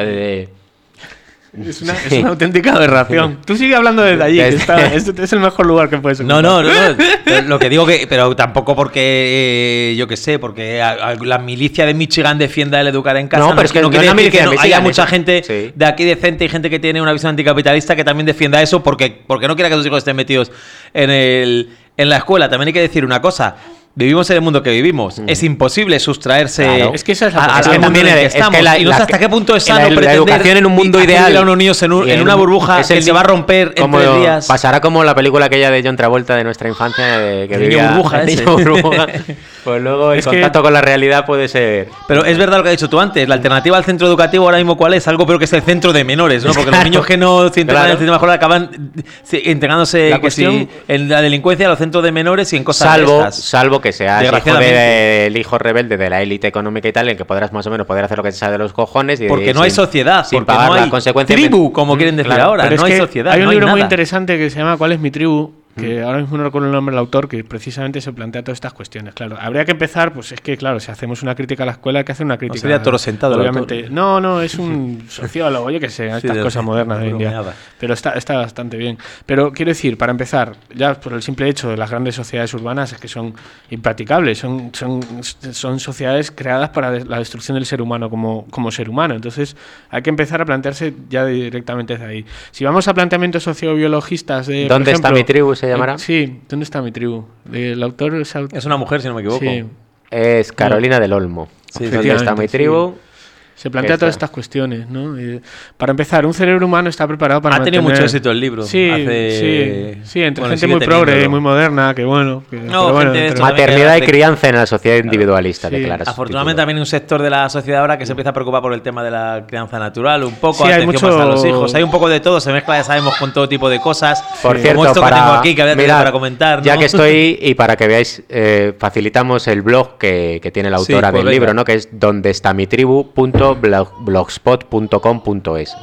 Es una auténtica aberración. Tú sigue hablando desde allí, que es el mejor lugar que puedes encontrar. No. Lo que digo pero tampoco porque, yo qué sé, porque la milicia de Michigan defienda el educar en casa. No, pero es que no quiere decir que no haya mucha gente de aquí decente y gente que tiene una visión anticapitalista que también defienda eso porque no quiera que sus hijos estén metidos en la escuela. También hay que decir una cosa. Vivimos en el mundo que vivimos. Es imposible sustraerse. Claro. Es que esa es la al mundo en el que estamos. Y no sé hasta qué punto es sano pretender la educación en un mundo ideal a unos niños en una burbuja que se va a romper en 3 días. Pasará como la película aquella de John Travolta de nuestra infancia, que vivía burbuja, Pues luego el contacto con la realidad puede ser... Pero es verdad lo que has dicho tú antes. La alternativa al centro educativo ahora mismo, ¿cuál es? Algo peor que es el centro de menores, ¿no? Porque los niños que no se integran en el sistema escolar acaban integrándose en la delincuencia, los centros de menores y en cosas salvo que sea el hijo rebelde de la élite económica y tal, en que podrás más o menos poder hacer lo que te sale de los cojones. Porque no hay sociedad, sin pagar las consecuencias. Tribu, como quieren decir ahora. Pero no hay sociedad. Hay un libro muy interesante que se llama ¿Cuál es mi tribu? Que ahora mismo no recuerdo el nombre del autor, que precisamente se plantea todas estas cuestiones. Claro, habría que empezar, pues es que, claro, si hacemos una crítica a la escuela, hay que hacer una crítica. No sería Toro Sentado, obviamente. No, es un sociólogo, yo que sé, estas cosas modernas de hoy en día. Pero está bastante bien. Pero quiero decir, para empezar, ya por el simple hecho de las grandes sociedades urbanas, es que son impracticables. Son sociedades creadas para la destrucción del ser humano como ser humano. Entonces, hay que empezar a plantearse ya directamente desde ahí. Si vamos a planteamientos sociobiologistas de. ¿Dónde está mi tribu? ¿Se llamará? Sí, ¿dónde está mi tribu? El autor es una mujer, si no me equivoco. Sí. Es Carolina del Olmo. Sí, ¿Dónde está mi tribu? Se plantea todas estas cuestiones, ¿no? Para empezar, un cerebro humano está preparado para tenido mucho éxito el libro. Sí, entre gente muy progre, muy moderna, que bueno... Maternidad y crianza en la sociedad individualista, declaras. Afortunadamente también hay un sector de la sociedad ahora que se empieza a preocupar por el tema de la crianza natural, un poco, atención más a los hijos. Hay un poco de todo, se mezcla, ya sabemos, con todo tipo de cosas. Por cierto, como esto que tengo aquí, que había tenido para comentar, ¿no? Ya que estoy, y para que veáis, facilitamos el blog que tiene la autora del libro, ¿no? Que es dondestamitribu.blogspot.com.es.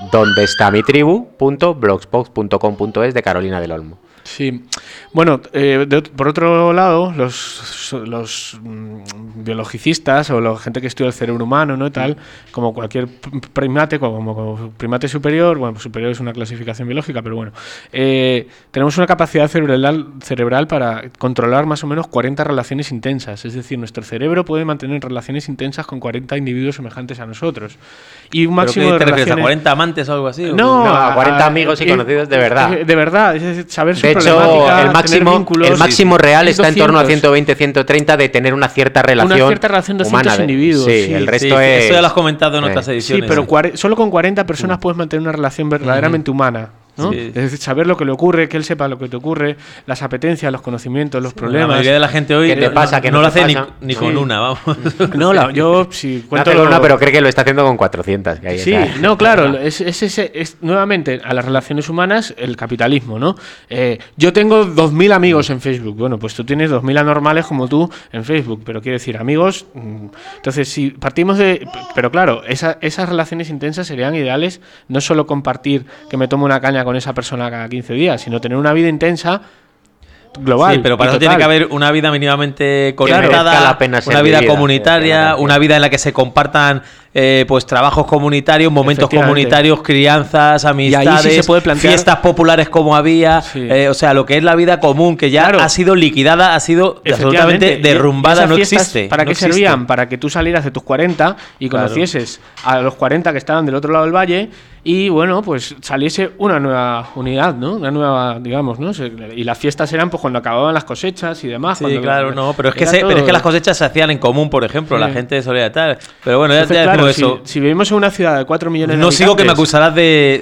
dondestamitribu.blogspot.com.es de Carolina del Olmo. Sí, bueno, por otro lado, los biologicistas o la gente que estudia el cerebro humano, ¿no? Tal, como cualquier primate, como primate superior, bueno, superior es una clasificación biológica, pero bueno, tenemos una capacidad cerebral para controlar más o menos 40 relaciones intensas, es decir, nuestro cerebro puede mantener relaciones intensas con 40 individuos semejantes a nosotros. Y un máximo de relaciones... ¿A 40 amantes o algo así? No, a 40 amigos y conocidos de verdad. De verdad, es decir, saber su de hecho, el máximo real 100, está en torno a 120, 130 de tener una cierta relación de 200 humana. Individuos. Sí, el resto es... Eso ya lo has comentado en otras ediciones. Sí, pero solo con 40 personas puedes mantener una relación verdaderamente humana. ¿no? Sí. Es decir, saber lo que le ocurre, que él sepa lo que te ocurre, las apetencias, los conocimientos, los problemas. La mayoría de la gente hoy ¿qué te pasa? no lo hace ni con una, vamos. No, yo si cuento no una, pero cree que lo está haciendo con 400. Que sí, no, claro, es nuevamente a las relaciones humanas el capitalismo, ¿no? Yo tengo 2.000 amigos en Facebook. Bueno, pues tú tienes 2.000 anormales como tú en Facebook, pero quiero decir, amigos. Entonces, si partimos de... Pero claro, esas relaciones intensas serían ideales, no solo compartir que me tomo una caña con esa persona cada 15 días, sino tener una vida intensa global. Sí, pero para eso tiene que haber una vida mínimamente conectada, una vida comunitaria, una vida en la que se compartan pues trabajos comunitarios, momentos comunitarios, crianzas, amistades, sí se puede plantear... fiestas populares como había, o sea, lo que es la vida común, que ya ha sido liquidada, ha sido absolutamente derrumbada, no existe. ¿Para qué servían? Para que tú salieras de tus 40 y conocieses a los 40 que estaban del otro lado del valle y, bueno, pues saliese una nueva unidad, ¿no? Una nueva, digamos, ¿no? Y las fiestas eran pues cuando acababan las cosechas y demás. Sí, claro, no, pero es que las cosechas se hacían en común, por ejemplo, la gente solía tal. Pero bueno, ya claro, eso. Si vivimos en una ciudad de 4 millones de habitantes... No sigo que me acusarás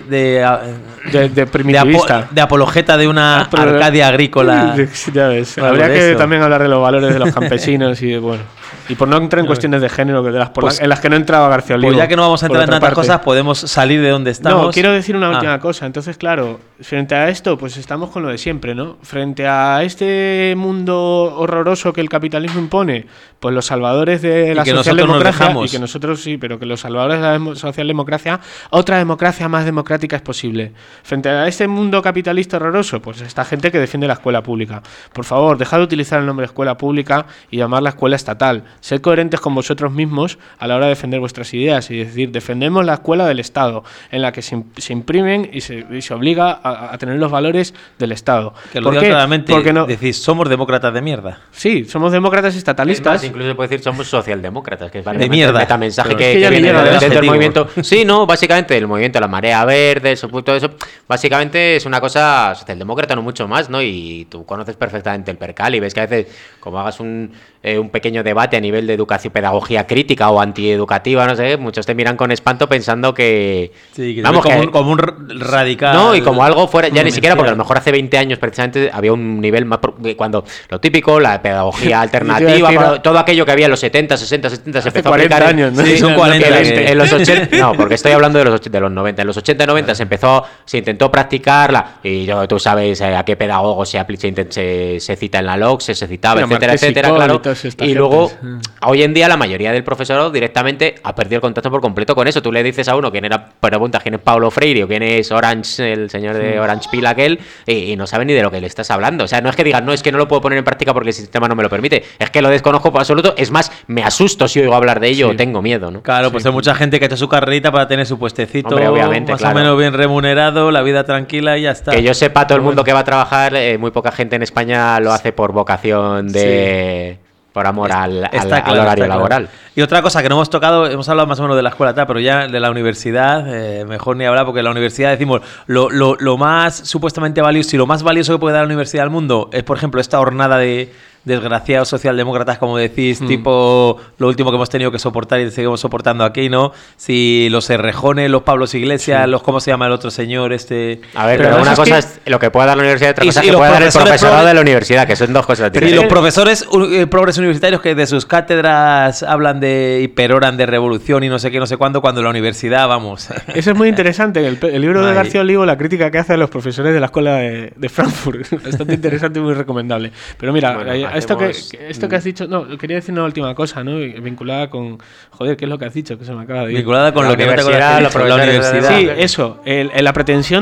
de primitivista. De apologeta de una Arcadia agrícola. Ya ves. Habría que también hablar de los valores de los campesinos y de, bueno... Y por no entrar en cuestiones de género que en las que no entraba García Olivo. Pues ya que no vamos a entrar en tantas cosas, podemos salir de donde estamos. No, quiero decir una última cosa. Entonces, claro, frente a esto, pues estamos con lo de siempre, ¿no? Frente a este mundo horroroso que el capitalismo impone, pues los salvadores de la socialdemocracia, y que nosotros sí, pero que los salvadores de la socialdemocracia, otra democracia más democrática es posible. Frente a este mundo capitalista horroroso, pues esta gente que defiende la escuela pública. Por favor, dejad de utilizar el nombre de escuela pública y llamarla escuela estatal. Sed coherentes con vosotros mismos a la hora de defender vuestras ideas y decir, defendemos la escuela del Estado, en la que se imprimen y se obliga a tener los valores del Estado. Que lo digo claramente, porque decís, somos demócratas de mierda. Sí, somos demócratas estatalistas. Es más, incluso se puede decir somos socialdemócratas, que es de mierda. Metamensaje que viene del movimiento. Sí, no, básicamente el movimiento de la marea verde, todo eso, básicamente es una cosa socialdemócrata, no mucho más, ¿no? Y tú conoces perfectamente el percal y ves que a veces, como hagas un pequeño debate a nivel de educación, pedagogía crítica o antieducativa, no sé, muchos te miran con espanto pensando que... Sí, que vamos, como un radical... No, y como algo fuera, ya ni siquiera, porque a lo mejor hace 20 años precisamente había un nivel más... Cuando lo típico, la pedagogía alternativa, todo aquello que había en los 70, 60, 70, se empezó a aplicar... años, ¿no? Sí, son 40. En los 80... No, porque estoy hablando de los 90. En los 80 y 90 se intentó practicarla, y tú sabes a qué pedagogo se cita en la LOC, se citaba, etcétera, claro. Y luego, hoy en día, la mayoría del profesorado directamente ha perdido el contacto por completo con eso. Tú le dices a uno preguntas quién es Paulo Freire o quién es Orange, el señor de Orange Peel aquel, y no sabe ni de lo que le estás hablando. O sea, no es que digan, no, es que no lo puedo poner en práctica porque el sistema no me lo permite. Es que lo desconozco por absoluto. Es más, me asusto si oigo hablar de ello o tengo miedo, ¿no? Claro, pues hay mucha gente que ha hecho su carrerita para tener su puestecito, hombre, obviamente, más o menos bien remunerado, la vida tranquila y ya está. Que yo sepa, todo el mundo que va a trabajar, muy poca gente en España lo hace por vocación de... por amor al horario laboral. Y otra cosa que no hemos tocado, hemos hablado más o menos de la escuela, pero ya de la universidad, mejor ni hablar, porque la universidad, decimos, lo más supuestamente valioso y lo más valioso que puede dar la universidad al mundo es, por ejemplo, esta hornada de desgraciados socialdemócratas, como decís, tipo lo último que hemos tenido que soportar y seguimos soportando aquí, ¿no? Si los Errejones, los Pablos Iglesias, los ¿cómo se llama el otro señor? A ver, pero una cosa es lo que pueda dar la universidad y otra cosa es que pueda dar el profesorado de la universidad, que son dos cosas diferentes. Y los profesores progres universitarios que de sus cátedras hablan y peroran de revolución y no sé qué, no sé cuándo, cuando la universidad, vamos. Eso es muy interesante. El libro de García Olivo, la crítica que hace a los profesores de la escuela de Frankfurt, bastante interesante y muy recomendable. Pero mira, bueno, esto que has dicho, no, quería decir una última cosa, ¿no? Vinculada con, joder, ¿qué es lo que has dicho? Que se me acaba de ir. Vinculada con la lo que universidad, la universidad. Sí, eso, la pretensión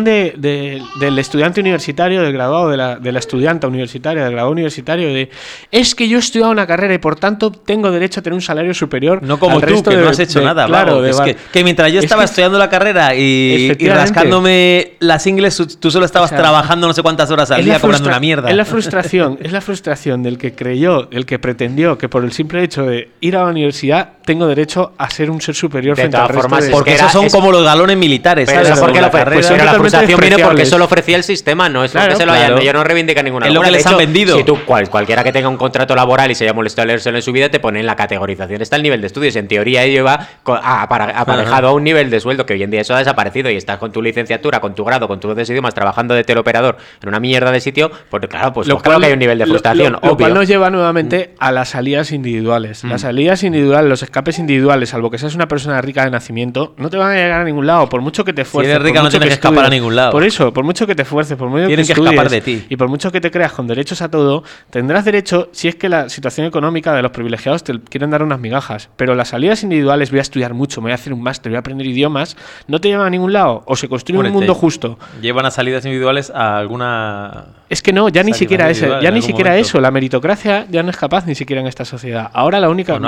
del estudiante universitario, del graduado, de la estudianta universitaria, del graduado universitario, es que yo he estudiado una carrera y por tanto tengo derecho a tener un salario superior. No como tú, que no has hecho nada. Claro, es que mientras yo estaba estudiando la carrera y rascándome las ingles, tú solo estabas trabajando no sé cuántas horas al día cobrando una mierda. Es la frustración del que creyó, el que pretendió que por el simple hecho de ir a la universidad tengo derecho a ser un ser superior frente al resto de... Porque esos son como los galones militares, pero ¿sabes? Porque pero la frustración viene porque eso lo ofrecía el sistema, no es porque se lo hayan... Yo no reivindica ninguna. Es lo que les han vendido. Si tú, cualquiera que tenga un contrato laboral y se haya molestado a leérselo en su vida, te pone en la categorización. Está el nivel de estudios. En teoría ello va aparejado a un nivel de sueldo que hoy en día eso ha desaparecido y estás con tu licenciatura, con tu grado, con tus dos idiomas, trabajando de teleoperador en una mierda de sitio, porque claro, pues claro que hay un nivel de frustración, obvio. Lo cual nos lleva nuevamente a las salidas individuales. Las salidas individuales, los escapes individuales, salvo que seas una persona rica de nacimiento, no te van a llegar a ningún lado, por mucho que te esfuerces. Si eres rica no tienes que escapar a ningún lado. Por eso, por mucho que te esfuerces, por mucho que estudies, escapar de ti. Y por mucho que te creas con derechos a todo, tendrás derecho si es que la situación económica de los privilegiados te quieren dar unas migajas. Pero las salidas individuales, voy a estudiar mucho, me voy a hacer un máster, voy a aprender idiomas, no te llevan a ningún lado. O se construye un mundo justo. Llevan a salidas individuales a alguna... Es que no, ya ni siquiera eso. La meritocracia ya no es capaz ni siquiera en esta sociedad. Ahora la única...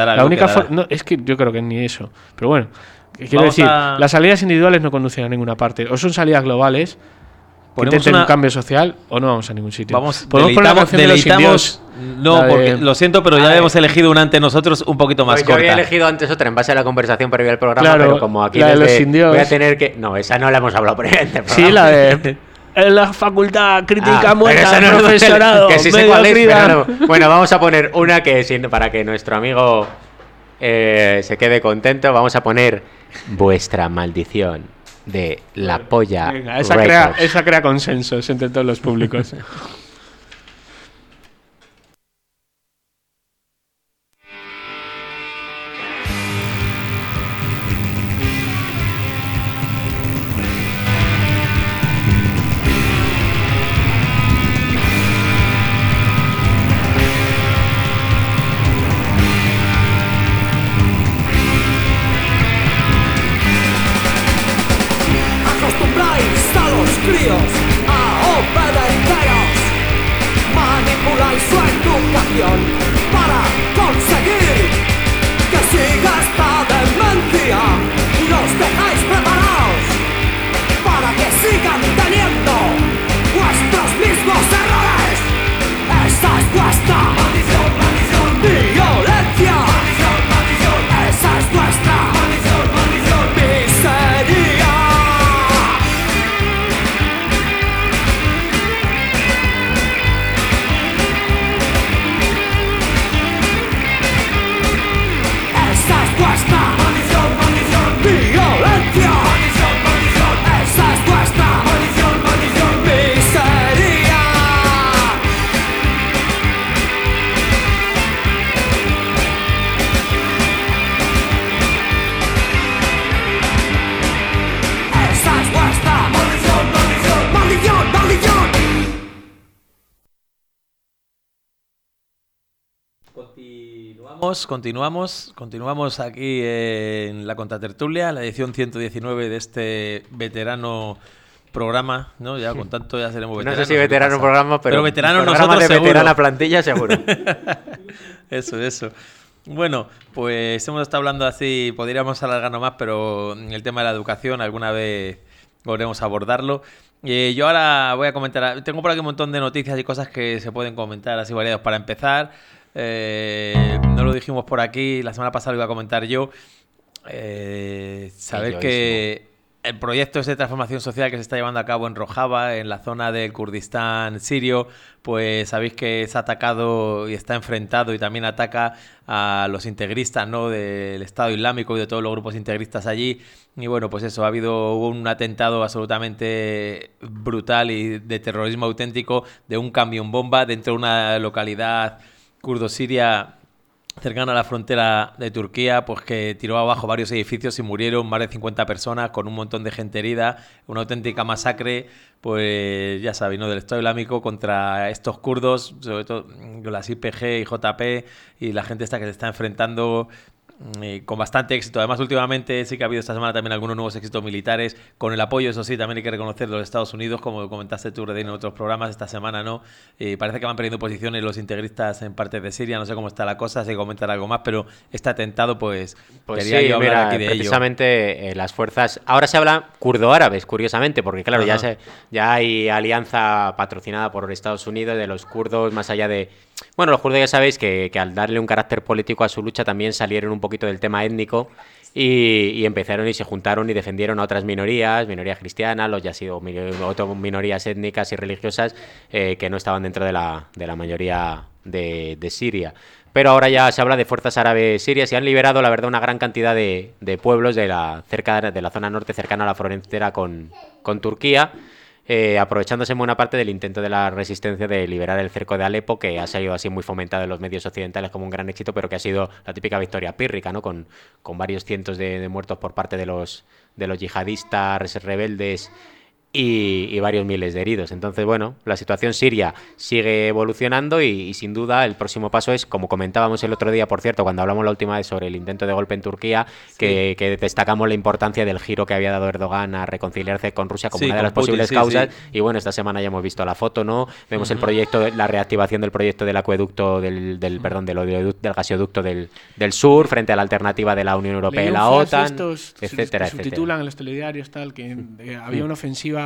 No, es que yo creo que ni eso. Pero bueno, quiero decir, las salidas individuales no conducen a ninguna parte. O son salidas globales que intenten un cambio social o no vamos a ningún sitio. Podemos poner la canción de los indios. No, porque lo siento, pero ya hemos elegido una ante nosotros un poquito más corta. Yo había elegido antes otra en base a la conversación previa al programa, claro, pero como aquí la de los indios voy a tener que... No, esa no la hemos hablado previamente. Sí, la de... En la facultad crítica muerta del profesorado. Que sí sé cuál es, pero no. Bueno, vamos a poner una que para que nuestro amigo se quede contento. Vamos a poner Vuestra maldición de La Polla. Venga, esa crea consensos entre todos los públicos. Continuamos aquí en la Contratertulia, la edición 119 de este veterano programa, ¿no? Ya con tanto ya seremos veteranos. No sé si veterano programa, pero veteranos nosotros de seguro. Veterana plantilla seguro. Eso. Bueno, pues hemos estado hablando así, podríamos alargarnos más, pero el tema de la educación alguna vez volveremos a abordarlo. Yo ahora voy a comentar, tengo por aquí un montón de noticias y cosas que se pueden comentar así variados. Para empezar, no lo dijimos por aquí, la semana pasada lo iba a comentar yo. Saber que el proyecto de transformación social que se está llevando a cabo en Rojava, en la zona del Kurdistán sirio, pues sabéis que es atacado y está enfrentado y también ataca a los integristas, ¿no?, del Estado Islámico y de todos los grupos integristas allí. Y bueno, pues eso, hubo un atentado absolutamente brutal y de terrorismo auténtico de un camión bomba dentro de una localidad kurdo-siria cercana a la frontera de Turquía, pues que tiró abajo varios edificios y murieron más de 50 personas con un montón de gente herida, una auténtica masacre, pues ya sabéis, ¿no?, del Estado Islámico contra estos kurdos, sobre todo las YPG y JP y la gente esta que se está enfrentando con bastante éxito. Además, últimamente sí que ha habido esta semana también algunos nuevos éxitos militares, con el apoyo, eso sí, también hay que reconocer, de los Estados Unidos, como comentaste tú, Redín, en otros programas esta semana, ¿no? Parece que van perdiendo posiciones los integristas en partes de Siria, no sé cómo está la cosa, si hay que comentar algo más, pero este atentado, pues quería sí, yo hablar aquí de precisamente las fuerzas, ahora se habla kurdo-árabes, curiosamente, porque claro, ya hay alianza patrocinada por Estados Unidos de los kurdos, más allá de... Bueno, los kurdos ya sabéis que al darle un carácter político a su lucha también salieron un poquito del tema étnico y empezaron y se juntaron y defendieron a otras minorías cristianas, los ya sido otras minorías étnicas y religiosas que no estaban dentro de la mayoría de Siria. Pero ahora ya se habla de fuerzas árabes sirias y han liberado, la verdad, una gran cantidad de pueblos cerca de la zona norte, cercana a la frontera con Turquía. Aprovechándose en buena parte del intento de la resistencia de liberar el cerco de Alepo, que ha salido así muy fomentado en los medios occidentales como un gran éxito, pero que ha sido la típica victoria pírrica, ¿no? Con varios cientos de muertos por parte de los yihadistas rebeldes y varios miles de heridos. Entonces, bueno, la situación siria sigue evolucionando y sin duda el próximo paso es, como comentábamos el otro día, por cierto, cuando hablamos la última vez sobre el intento de golpe en Turquía, sí, que destacamos la importancia del giro que había dado Erdogan a reconciliarse con Rusia como una de las posibles causas. Y bueno, esta semana ya hemos visto la foto, ¿no? Vemos el proyecto, la reactivación del proyecto del acueducto, del gasoducto del sur, frente a la alternativa de la Unión Europea y la OTAN, etcétera, se subtitulan en los telediarios tal que había una ofensiva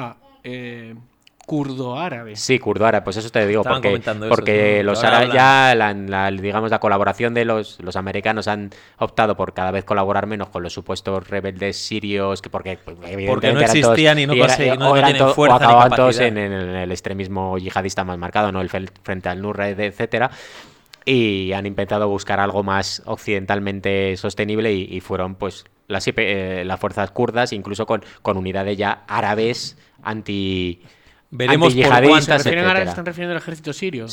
kurdo-árabe. Sí, kurdo-árabe, pues eso te digo, porque los árabes ya, digamos, la colaboración de los americanos han optado por cada vez colaborar menos con los supuestos rebeldes sirios, porque no existían y no tienen fuerza, o acababan todos en el extremismo yihadista más marcado, ¿no? El frente al Nusra, etcétera. Y han intentado buscar algo más occidentalmente sostenible y fueron pues las fuerzas kurdas, incluso con unidades ya árabes Veremos yihadistas, por cuánto. ¿Se refieren árabes? ¿Están refiriendo al ejército sirio?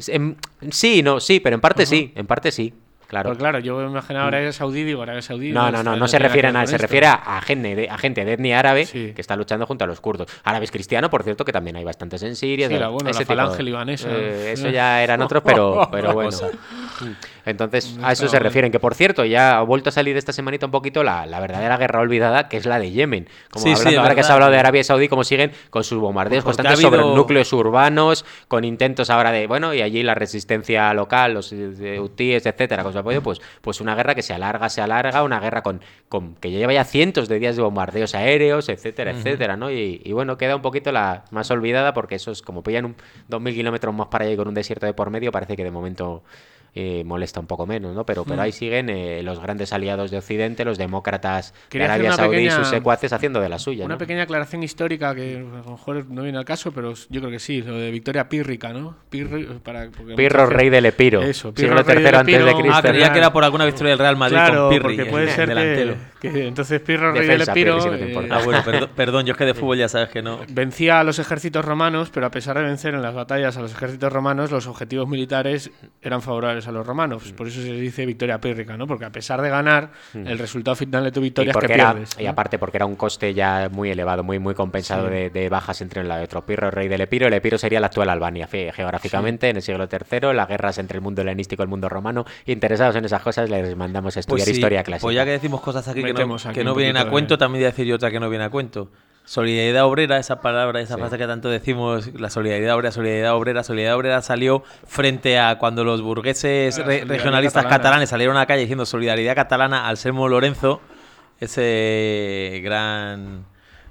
Sí, pero en parte sí. Claro. Pues claro, yo me imagino Arabia Saudí, digo Arabia Saudí. No se refiere a nada, se refiere a gente de etnia árabe, sí, que está luchando junto a los kurdos. Árabes cristianos, por cierto, que también hay bastantes en Siria. Sí, la falange libanesa. Eso ya eran otros, pero bueno. Entonces, a eso se refieren. Que por cierto, ya ha vuelto a salir esta semanita un poquito la verdadera guerra olvidada, que es la de Yemen. Ahora que se ha hablado de Arabia Saudí, como siguen con sus bombardeos constantes sobre núcleos urbanos, con intentos ahora de, bueno, y allí la resistencia local, los hutíes, etcétera, con su apoyo, pues una guerra que se alarga, una guerra con que lleva ya cientos de días de bombardeos aéreos, etcétera, etcétera, ¿no? Y bueno, queda un poquito la más olvidada, porque eso es como pillan 2.000 kilómetros más para allá y con un desierto de por medio, parece que de momento molesta un poco menos, ¿no? Pero ahí siguen los grandes aliados de Occidente, los demócratas de Arabia Saudí y sus secuaces haciendo de la suya. Una pequeña aclaración histórica que a lo mejor no viene al caso, pero yo creo que sí, lo de victoria pírrica, ¿no? Pirro, rey del Epiro. Eso, siglo III antes de Cristo. Creía que era por alguna victoria del Real Madrid, claro, con Pirri, porque puede ser que entonces Pirro, rey del Epiro, perdón, yo es que de fútbol ya sabes que no. Vencía a los ejércitos romanos, pero a pesar de vencer en las batallas a los ejércitos romanos, los objetivos militares eran favorables a los romanos. Por eso se dice victoria pírrica, ¿no? Porque a pesar de ganar, el resultado final de tu victoria es que pierdes, ¿no? Y aparte porque era un coste ya muy elevado, muy compensado, sí, de bajas entre un lado y otro. Pirro, rey del Epiro. El Epiro sería la actual Albania, geográficamente, sí, en el siglo III. Las guerras entre el mundo helenístico y el mundo romano. Interesados en esas cosas, les mandamos a estudiar historia clásica. Pues ya que decimos cosas aquí que no vienen a cuento, también voy a decir yo otra que no viene a cuento. Solidaridad obrera, esa palabra, esa frase que tanto decimos, la solidaridad obrera salió frente a cuando los burgueses regionalistas catalanes salieron a la calle diciendo solidaridad catalana al Selmo Lorenzo, ese gran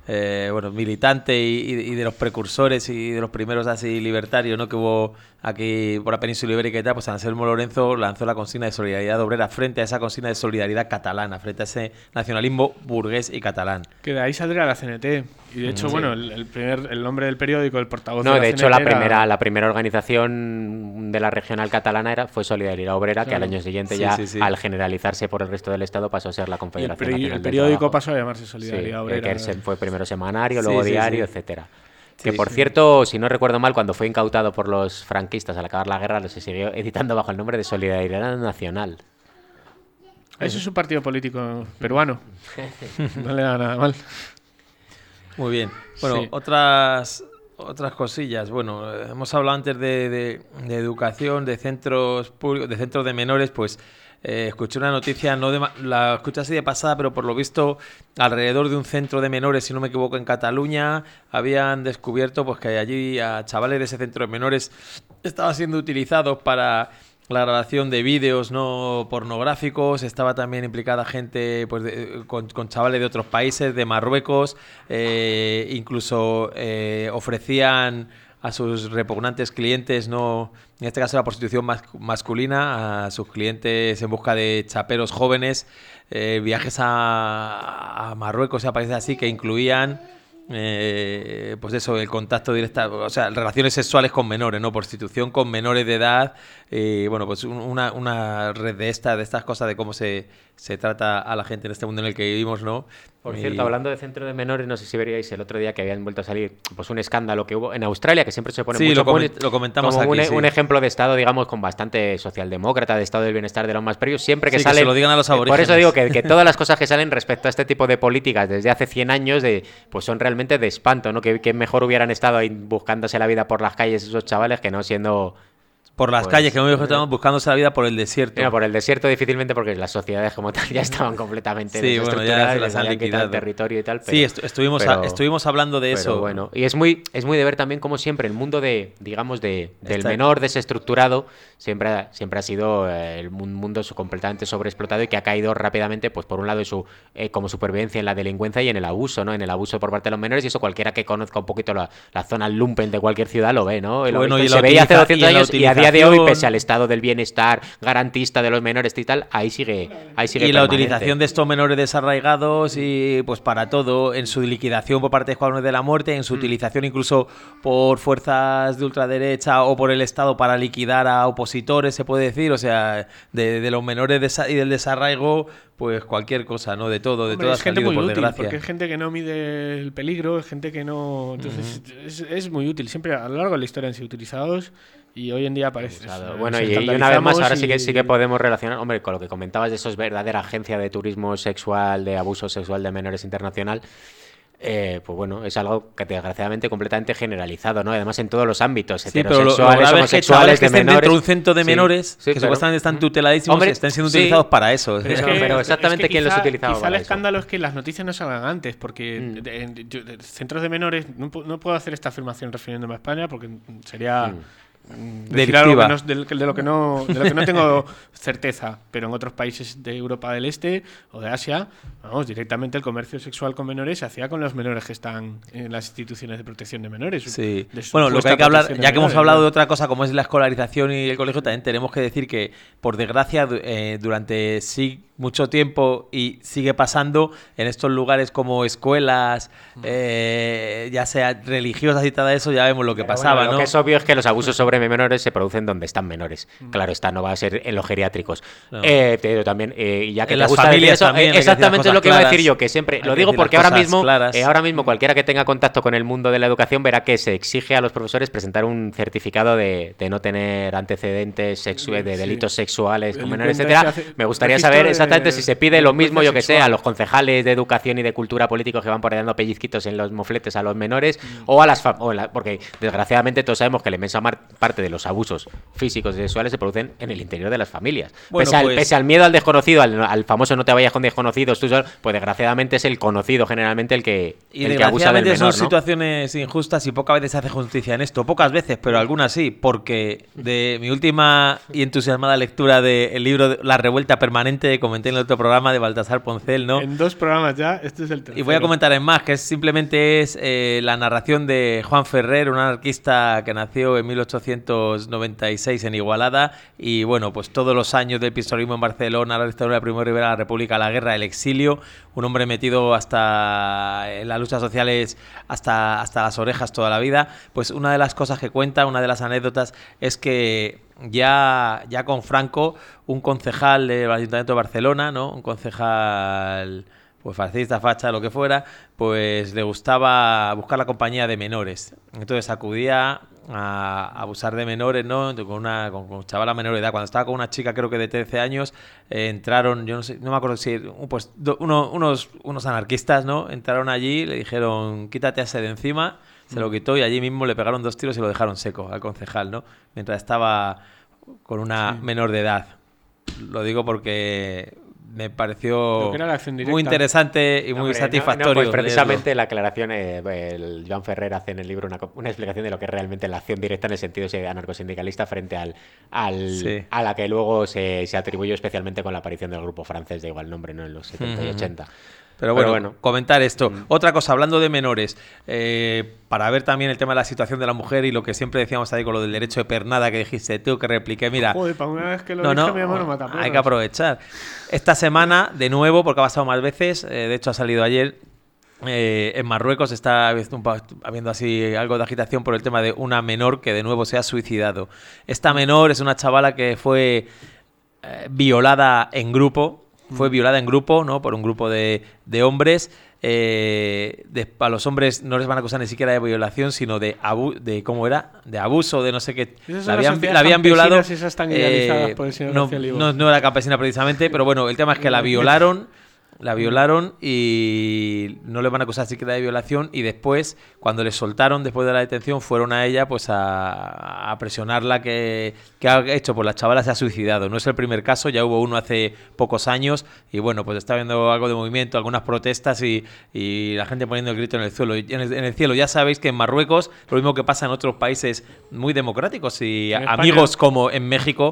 bueno, militante y de los precursores y de los primeros así libertarios, ¿no? Que hubo aquí por la península ibérica y tal, pues Anselmo Lorenzo lanzó la consigna de solidaridad obrera frente a esa consigna de solidaridad catalana, frente a ese nacionalismo burgués y catalán. Que de ahí saldría la CNT. Y de hecho, bueno, el nombre del periódico, el portavoz no, de la hecho CNT la primera organización de la regional catalana fue Solidaridad Obrera, claro, que al año siguiente al generalizarse por el resto del Estado pasó a ser la Confederación Nacional del periódico Trabajo. Pasó a llamarse Solidaridad Obrera. Que fue primero semanario, luego diario, etcétera. Que por cierto, si no recuerdo mal, cuando fue incautado por los franquistas al acabar la guerra, se siguió editando bajo el nombre de Solidaridad Nacional. Eso es un partido político peruano. No le da nada mal. Muy bien. Bueno, otras cosillas. Bueno, hemos hablado antes de educación, de centros públicos, de centros de menores, pues escuché una noticia, la escuché así de pasada, pero por lo visto alrededor de un centro de menores, si no me equivoco, en Cataluña, habían descubierto pues que allí a chavales de ese centro de menores estaban siendo utilizados para la grabación de vídeos no pornográficos. Estaba también implicada gente pues con chavales de otros países, de Marruecos, incluso ofrecían a sus repugnantes clientes, no, en este caso la prostitución masculina, a sus clientes en busca de chaperos jóvenes, viajes a Marruecos y a países así que incluían pues eso, el contacto directo, o sea, relaciones sexuales con menores, ¿no? Prostitución con menores de edad, bueno, pues una red de estas cosas de cómo se trata a la gente en este mundo en el que vivimos, ¿no? Por cierto, hablando de centro de menores, no sé si veríais el otro día que habían vuelto a salir pues un escándalo que hubo en Australia, que siempre se pone mucho lo comentamos como aquí, un ejemplo de estado, digamos, con bastante socialdemócrata, de estado del bienestar de los más previos, siempre que sí, sale... Que se lo digan a los aborígenes. Por eso digo que todas las cosas que salen respecto a este tipo de políticas desde hace 100 años, pues son realmente de espanto, ¿no? Que mejor hubieran estado ahí buscándose la vida por las calles esos chavales que no siendo... Por las calles, que estamos buscándose la vida por el desierto. No, por el desierto difícilmente, porque las sociedades como tal ya estaban completamente desestructuradas, ya se las han liquidado el territorio y tal. Pero, sí, estuvimos hablando de eso. Bueno, y es muy de ver también como siempre el mundo del menor desestructurado siempre ha sido un mundo completamente sobreexplotado y que ha caído rápidamente, pues por un lado como supervivencia en la delincuencia y en el abuso, ¿no? En el abuso por parte de los menores, y eso cualquiera que conozca un poquito la zona lumpen de cualquier ciudad lo ve, ¿no? Se veía hace 200 años y a día de hoy, pese al estado del bienestar garantista de los menores y tal, ahí sigue y la utilización de estos menores desarraigados y pues para todo, en su liquidación por parte de escuadrones de la muerte, en su utilización incluso por fuerzas de ultraderecha o por el Estado para liquidar a opositores, se puede decir, o sea, de los menores y del desarraigo, pues cualquier cosa, ¿no? De todo, de todo ha salido, por desgracia. Porque es gente que no mide el peligro, es gente que no... Entonces es muy útil, siempre a lo largo de la historia han sido utilizados. Y hoy en día parece... Bueno, y una vez más, ahora sí que podemos relacionar, hombre, con lo que comentabas de eso, es verdadera agencia de turismo sexual, de abuso sexual de menores internacional. Pues bueno, es algo que desgraciadamente completamente generalizado, ¿no? Además en todos los ámbitos, heterosexuales, homosexuales, de menores. Dentro de un centro de menores que supuestamente están tuteladísimos, que están siendo utilizados para eso. Pero exactamente quién los utilizaba. Quizá el escándalo es que las noticias no salgan antes, porque centros de menores, no puedo hacer esta afirmación refiriéndome a España, porque sería... decir algo de lo que no tengo certeza, pero en otros países de Europa del Este o de Asia, vamos, directamente el comercio sexual con menores se hacía con los menores que están en las instituciones de protección de menores. Sí. Bueno, lo que hay que hablar, ya que hemos hablado de otra cosa como es la escolarización y el colegio, también tenemos que decir que, por desgracia, durante mucho tiempo, y sigue pasando en estos lugares como escuelas, ya sea religiosas y todo eso, ya vemos lo que pasaba, ¿no? Lo que es obvio es que los abusos sobre menores se producen donde están menores. Claro está, no va a ser en los geriátricos. No. Pero también, ya que en te gusta decir eso, exactamente es lo que iba a decir yo, que siempre lo digo porque ahora mismo cualquiera que tenga contacto con el mundo de la educación verá que se exige a los profesores presentar un certificado de no tener antecedentes de delitos sexuales con menores, etcétera. Me gustaría saber exactamente si se pide lo mismo, yo que sé, a los concejales de educación y de cultura políticos que van por ahí dando pellizquitos en los mofletes a los menores, o a las porque desgraciadamente todos sabemos que la inmensa parte parte de los abusos físicos y sexuales se producen en el interior de las familias. Bueno, Pese al miedo al desconocido, al famoso no te vayas con desconocidos, tú solo, pues desgraciadamente es el conocido generalmente el que abusa del menor, son ¿no? situaciones injustas y pocas veces se hace justicia en esto. Pocas veces, pero algunas sí, porque de mi última y entusiasmada lectura del libro La revuelta permanente, comenté en el otro programa de Baltasar Poncel, ¿no? En 2 programas ya, este es el tercero. Y voy a comentar en más, que simplemente es la narración de Juan Ferrer, un anarquista que nació en 1896 en Igualada, y bueno, pues todos los años del pistolismo en Barcelona, la dictadura de Primo de Rivera, la República, la guerra, el exilio, un hombre metido hasta en las luchas sociales hasta las orejas toda la vida. Pues una de las cosas que cuenta, una de las anécdotas, es que ya con Franco, un concejal del Ayuntamiento de Barcelona, ¿no? Un concejal pues fascista, facha, lo que fuera, pues le gustaba buscar la compañía de menores. Entonces acudía a abusar de menores, ¿no? Con chavala menor de edad. Cuando estaba con una chica, creo que de 13 años, entraron, yo no sé, no me acuerdo si, pues unos anarquistas, ¿no? Entraron allí, le dijeron, quítate a ese de encima, se lo quitó y allí mismo le pegaron 2 tiros y lo dejaron seco al concejal, ¿no? Mientras estaba con una menor de edad. Lo digo porque me pareció muy interesante y muy satisfactorio. Pues precisamente la aclaración, el Joan Ferrer hace en el libro una explicación de lo que es realmente la acción directa en el sentido ese anarcosindicalista frente a la que luego se atribuyó especialmente con la aparición del grupo francés de igual nombre, ¿no? En los 70 y 80. Pero bueno, comentar esto. Otra cosa, hablando de menores, para ver también el tema de la situación de la mujer y lo que siempre decíamos ahí con lo del derecho de pernada que dijiste tú, que repliqué, mira... Joder, para una vez que lo dije, mi hermano mata perros. Hay que aprovechar. Esta semana, de nuevo, porque ha pasado más veces, de hecho ha salido ayer, en Marruecos está habiendo así algo de agitación por el tema de una menor que de nuevo se ha suicidado. Esta menor es una chavala que fue violada en grupo. Fue violada en grupo, ¿no? Por un grupo de hombres. A los hombres no les van a acusar ni siquiera de violación, sino de ¿cómo era? De abuso, de no sé qué. La habían violado. No era campesina precisamente, pero bueno, el tema es que la violaron y no le van a acusar siquiera de violación, y después, cuando le soltaron después de la detención, fueron a ella pues a presionarla que ha hecho, pues la chavala se ha suicidado. No es el primer caso, ya hubo uno hace pocos años y bueno, pues está viendo algo de movimiento, algunas protestas y la gente poniendo el grito en el cielo. En el cielo. Ya sabéis que en Marruecos, lo mismo que pasa en otros países muy democráticos y amigos como en México,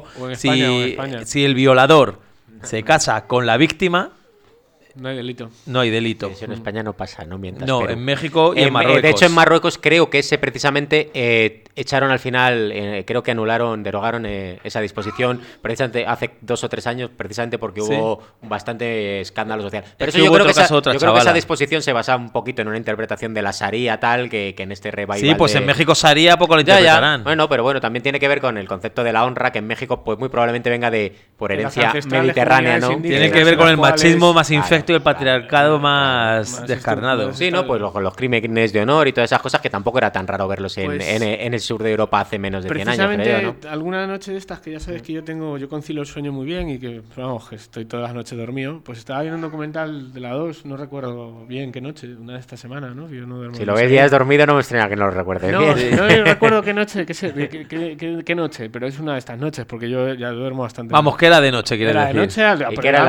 si el violador se casa con la víctima, no hay delito. No hay delito. Eso en España no pasa, no mientas. No, pero en México y en Marruecos. De hecho, en Marruecos creo que precisamente echaron al final, creo que derogaron esa disposición precisamente hace 2 o 3 años, precisamente porque hubo bastante escándalo social. Pero eso yo creo que esa disposición se basa un poquito en una interpretación de la Sharia tal, que en este revival. Sí, pues en México Sharia poco lo interpretarán. Bueno, pero bueno, también tiene que ver con el concepto de la honra, que en México pues muy probablemente venga por herencia mediterránea, ¿no? Tiene que ver con el machismo más infecto y el patriarcado más descarnado. Sí, ¿no? Pues con los crímenes de honor y todas esas cosas que tampoco era tan raro verlos en el sur de Europa hace menos de 100 años, creo, ¿no? Alguna noche de estas que ya sabes que yo concilio el sueño muy bien y que, vamos, que estoy todas las noches dormido, pues estaba viendo un documental de la 2, no recuerdo bien qué noche, una de esta semana, ¿no? Yo no duermo. Si lo ves días dormido no me extraña que no lo recuerdes bien. No recuerdo qué noche, qué noche, pero es una de estas noches, porque yo ya duermo bastante. Vamos, que era de noche, quieres decir. De noche al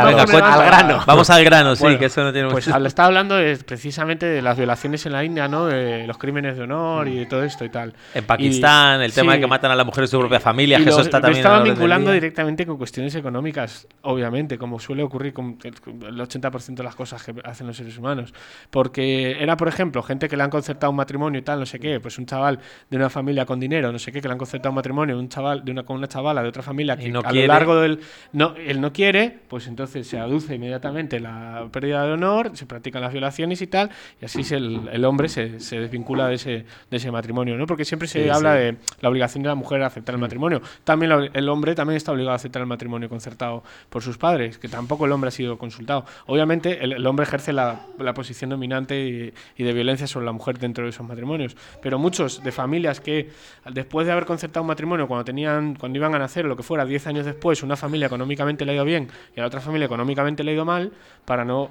grano. Vamos al grano, sí, bueno, que eso no tiene pues estaba hablando precisamente de las violaciones en la India, ¿no? De los crímenes de honor y de todo esto y tal. En Pakistán, el tema de que matan a la mujer de su propia familia, que eso está también. Estaban vinculando directamente con cuestiones económicas, obviamente, como suele ocurrir con el 80% de las cosas que hacen los seres humanos. Porque era, por ejemplo, gente que le han concertado un matrimonio y tal, no sé qué, pues un chaval de una familia con dinero, no sé qué, que le han concertado un matrimonio, un chaval con una chavala de otra familia que no a lo largo él no quiere, pues entonces se aduce inmediatamente la pérdida de honor, se practican las violaciones y tal, y así el hombre se desvincula de ese matrimonio, ¿no? Porque siempre se habla de la obligación de la mujer a aceptar el matrimonio. También el hombre también está obligado a aceptar el matrimonio concertado por sus padres, que tampoco el hombre ha sido consultado. Obviamente el hombre ejerce la posición dominante y de violencia sobre la mujer dentro de esos matrimonios, pero muchos de familias que después de haber concertado un matrimonio cuando iban a nacer o lo que fuera, 10 años después, una familia económicamente le ha ido bien y a la otra familia económicamente le ha ido mal, para no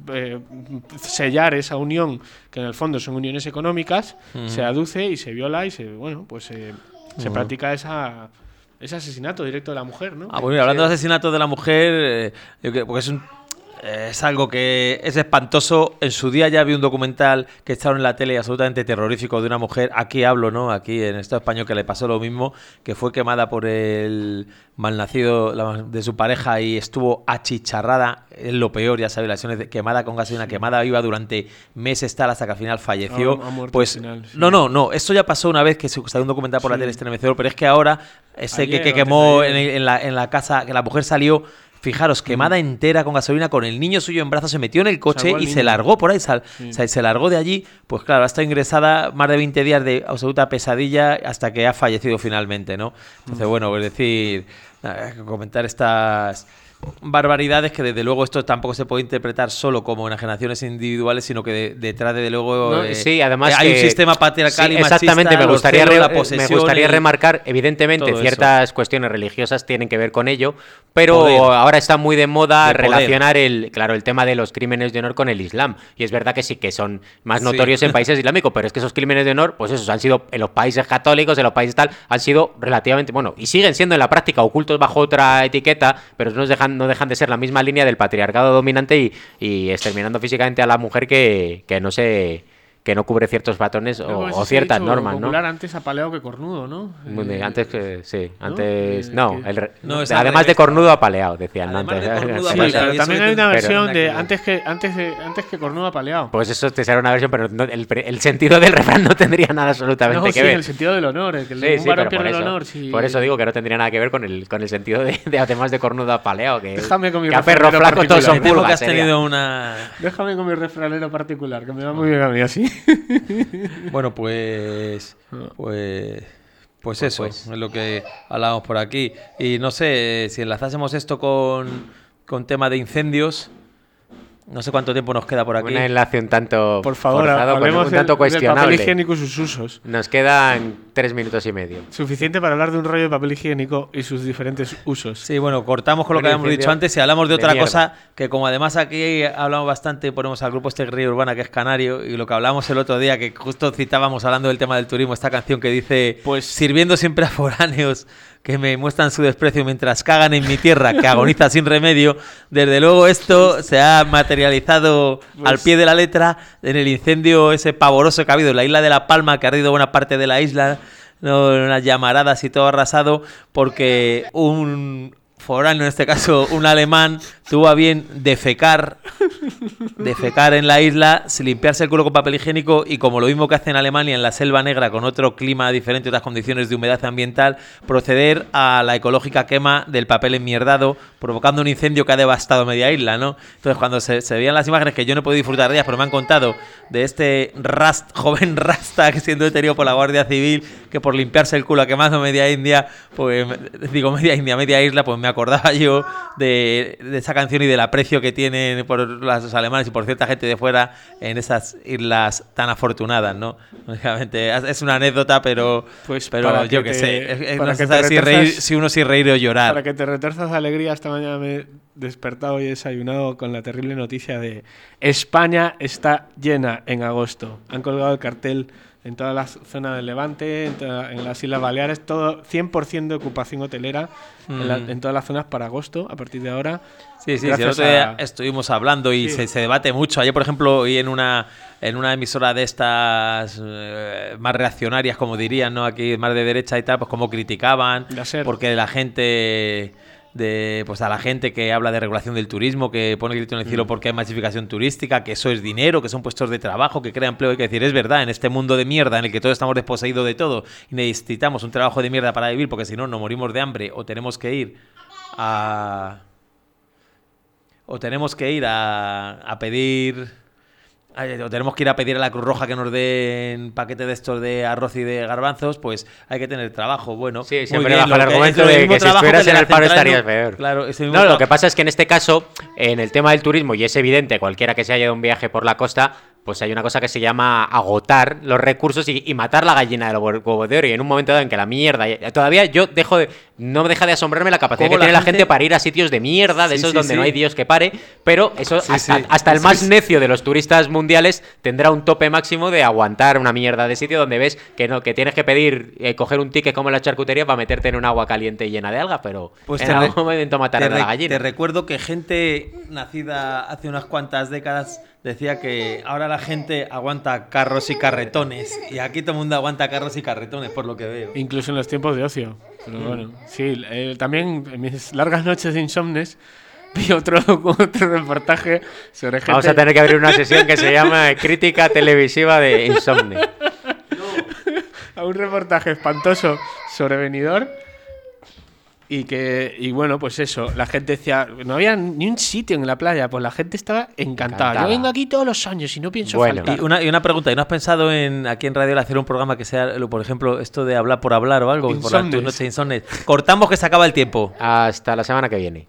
sellar esa unión, que en el fondo son uniones económicas, se aduce y se viola y se practica ese asesinato directo de la mujer, ¿no? Bueno, hablando de asesinato de la mujer, porque es algo que es espantoso. En su día ya vi un documental que echaron en la tele absolutamente terrorífico de una mujer. Aquí hablo, ¿no? Aquí en Estado español, que le pasó lo mismo, que fue quemada por el malnacido de su pareja y estuvo achicharrada. Es lo peor, ya sabes, lesiones quemada con gasolina, quemada viva durante meses tal, hasta que al final falleció. Ha muerto pues al final, sí. No, esto ya pasó una vez que salió un documental por la tele estremecedor, pero es que ahora que quemó en la casa, que la mujer salió. Fijaros, quemada entera con gasolina, con el niño suyo en brazos, se metió en el coche y se largó por ahí. Se largó de allí. Pues claro, ha estado ingresada más de 20 días de absoluta pesadilla hasta que ha fallecido finalmente, ¿no? Entonces, bueno, es decir, comentar estas barbaridades que desde luego esto tampoco se puede interpretar solo como enajenaciones individuales, sino que detrás de luego sí, además hay un sistema patriarcal y machista. Exactamente, me gustaría remarcar, evidentemente ciertas cuestiones religiosas tienen que ver con ello, pero ahora está muy de moda relacionar el tema de los crímenes de honor con el Islam, y es verdad que sí que son más notorios en países islámicos, pero es que esos crímenes de honor, pues esos han sido en los países católicos, en los países tal, han sido relativamente, bueno, y siguen siendo en la práctica ocultos bajo otra etiqueta, pero no dejan de ser la misma línea del patriarcado dominante y exterminando físicamente a la mujer que no cubre ciertos patrones o ciertas normas, ¿no? Antes apaleado que cornudo, ¿no? Antes que sí, además de cornudo apaleado, decían antes. Pero también hay una versión de antes que cornudo apaleado. Pues eso te será una versión, pero el sentido del refrán no tendría nada absolutamente que ver. El sentido del honor, el que un varón pierde el honor. Por eso digo que no tendría nada que ver con el sentido de además de cornudo apaleado, que a perro flaco todos son pulgas. Déjame con mi refranero particular, que me va muy bien a mí así. Bueno, pues eso es lo que hablábamos por aquí. Y no sé, si enlazásemos esto con tema de incendios, no sé cuánto tiempo nos queda por aquí. Un enlace un tanto por favor, forzado, un tanto cuestionable. Del papel higiénico y sus usos. Nos quedan 3 minutos y medio. Suficiente para hablar de un rollo de papel higiénico y sus diferentes usos. Sí, bueno, cortamos con lo que habíamos dicho antes y hablamos de otra cosa, que como además aquí hablamos bastante, ponemos al grupo Río Urbana, que es canario, y lo que hablamos el otro día, que justo citábamos hablando del tema del turismo, esta canción que dice, pues sirviendo siempre a foráneos que me muestran su desprecio mientras cagan en mi tierra, que agoniza sin remedio. Desde luego esto se ha materializado al pie de la letra en el incendio ese pavoroso que ha habido en la isla de La Palma, que ha ardido buena parte de la isla, ¿no? Unas llamaradas y todo arrasado, porque un foráneo, en este caso un alemán, tuvo a bien defecar en la isla, limpiarse el culo con papel higiénico y, como lo mismo que hace en Alemania, en la Selva Negra, con otro clima diferente, otras condiciones de humedad ambiental, proceder a la ecológica quema del papel enmierdado, provocando un incendio que ha devastado media isla, ¿no? Entonces, cuando se veían las imágenes, que yo no he podido disfrutar de ellas, pero me han contado de este joven rasta que, siendo detenido por la Guardia Civil, que por limpiarse el culo quemando media isla, pues me acordaba yo de esa canción y del aprecio que tienen por los alemanes y por cierta gente de fuera en esas islas tan afortunadas, ¿no? Lógicamente es una anécdota, pero yo que sé, no se sabe si uno reír o llorar. Para que te retuerzas de alegría, esta mañana me he despertado y he desayunado con la terrible noticia de España está llena en agosto. Han colgado el cartel en toda la zona del Levante, en las Islas Baleares, todo 100% de ocupación hotelera en todas las zonas para agosto, a partir de ahora. Sí, el otro día estuvimos hablando y se debate mucho. Ayer, por ejemplo, oí en una emisora de estas más reaccionarias, como dirían, ¿no? Aquí más de derecha y tal, pues como criticaban, porque la gente... a la gente que habla de regulación del turismo, que pone el grito en el cielo porque hay masificación turística, que eso es dinero, que son puestos de trabajo, que crea empleo. Hay que decir, es verdad, en este mundo de mierda en el que todos estamos desposeídos de todo y necesitamos un trabajo de mierda para vivir, porque si no, nos morimos de hambre o tenemos que ir a pedir... O tenemos que ir a pedir a la Cruz Roja que nos den paquete de estos de arroz y de garbanzos, pues hay que tener trabajo. Bueno, sí, siempre bajo el argumento de que si estuvieras en el paro estarías peor. Claro, lo que pasa es que en este caso, en el tema del turismo, y es evidente, cualquiera que se haya dado un viaje por la costa, pues hay una cosa que se llama agotar los recursos y matar la gallina del huevo de oro. Y en un momento dado en que la mierda... Todavía yo dejo de... no deja de asombrarme la capacidad que ¿Cómo la tiene la gente gente para ir a sitios de mierda, de Sí, esos sí, donde sí. no hay Dios que pare, pero eso Sí, hasta, sí. hasta el más necio de los turistas mundiales tendrá un tope máximo de aguantar una mierda de sitio donde ves que no, que tienes que pedir, coger un ticket como en la charcutería para meterte en un agua caliente llena de algas, pero Pues en te algún momento matar a la te gallina. recuerdo que gente nacida hace unas cuantas décadas decía que ahora la gente aguanta carros y carretones. Y aquí todo el mundo aguanta carros y carretones, por lo que veo. Incluso en los tiempos de ocio. Pero bueno, sí, también en mis largas noches de insomnes vi otro reportaje sobre gente... Vamos a tener que abrir una sesión que se llama Crítica Televisiva de Insomnio. A un reportaje espantoso sobre Benidorm y bueno, pues eso, la gente decía, no había ni un sitio en la playa, pues la gente estaba encantada. Yo vengo aquí todos los años y no pienso faltar. Y una pregunta, ¿y no has pensado en aquí en Radio hacer un programa que sea, por ejemplo, esto de hablar por hablar o algo? Por Insomnes. tu noche de insomnes. Cortamos que se acaba el tiempo. Hasta la semana que viene.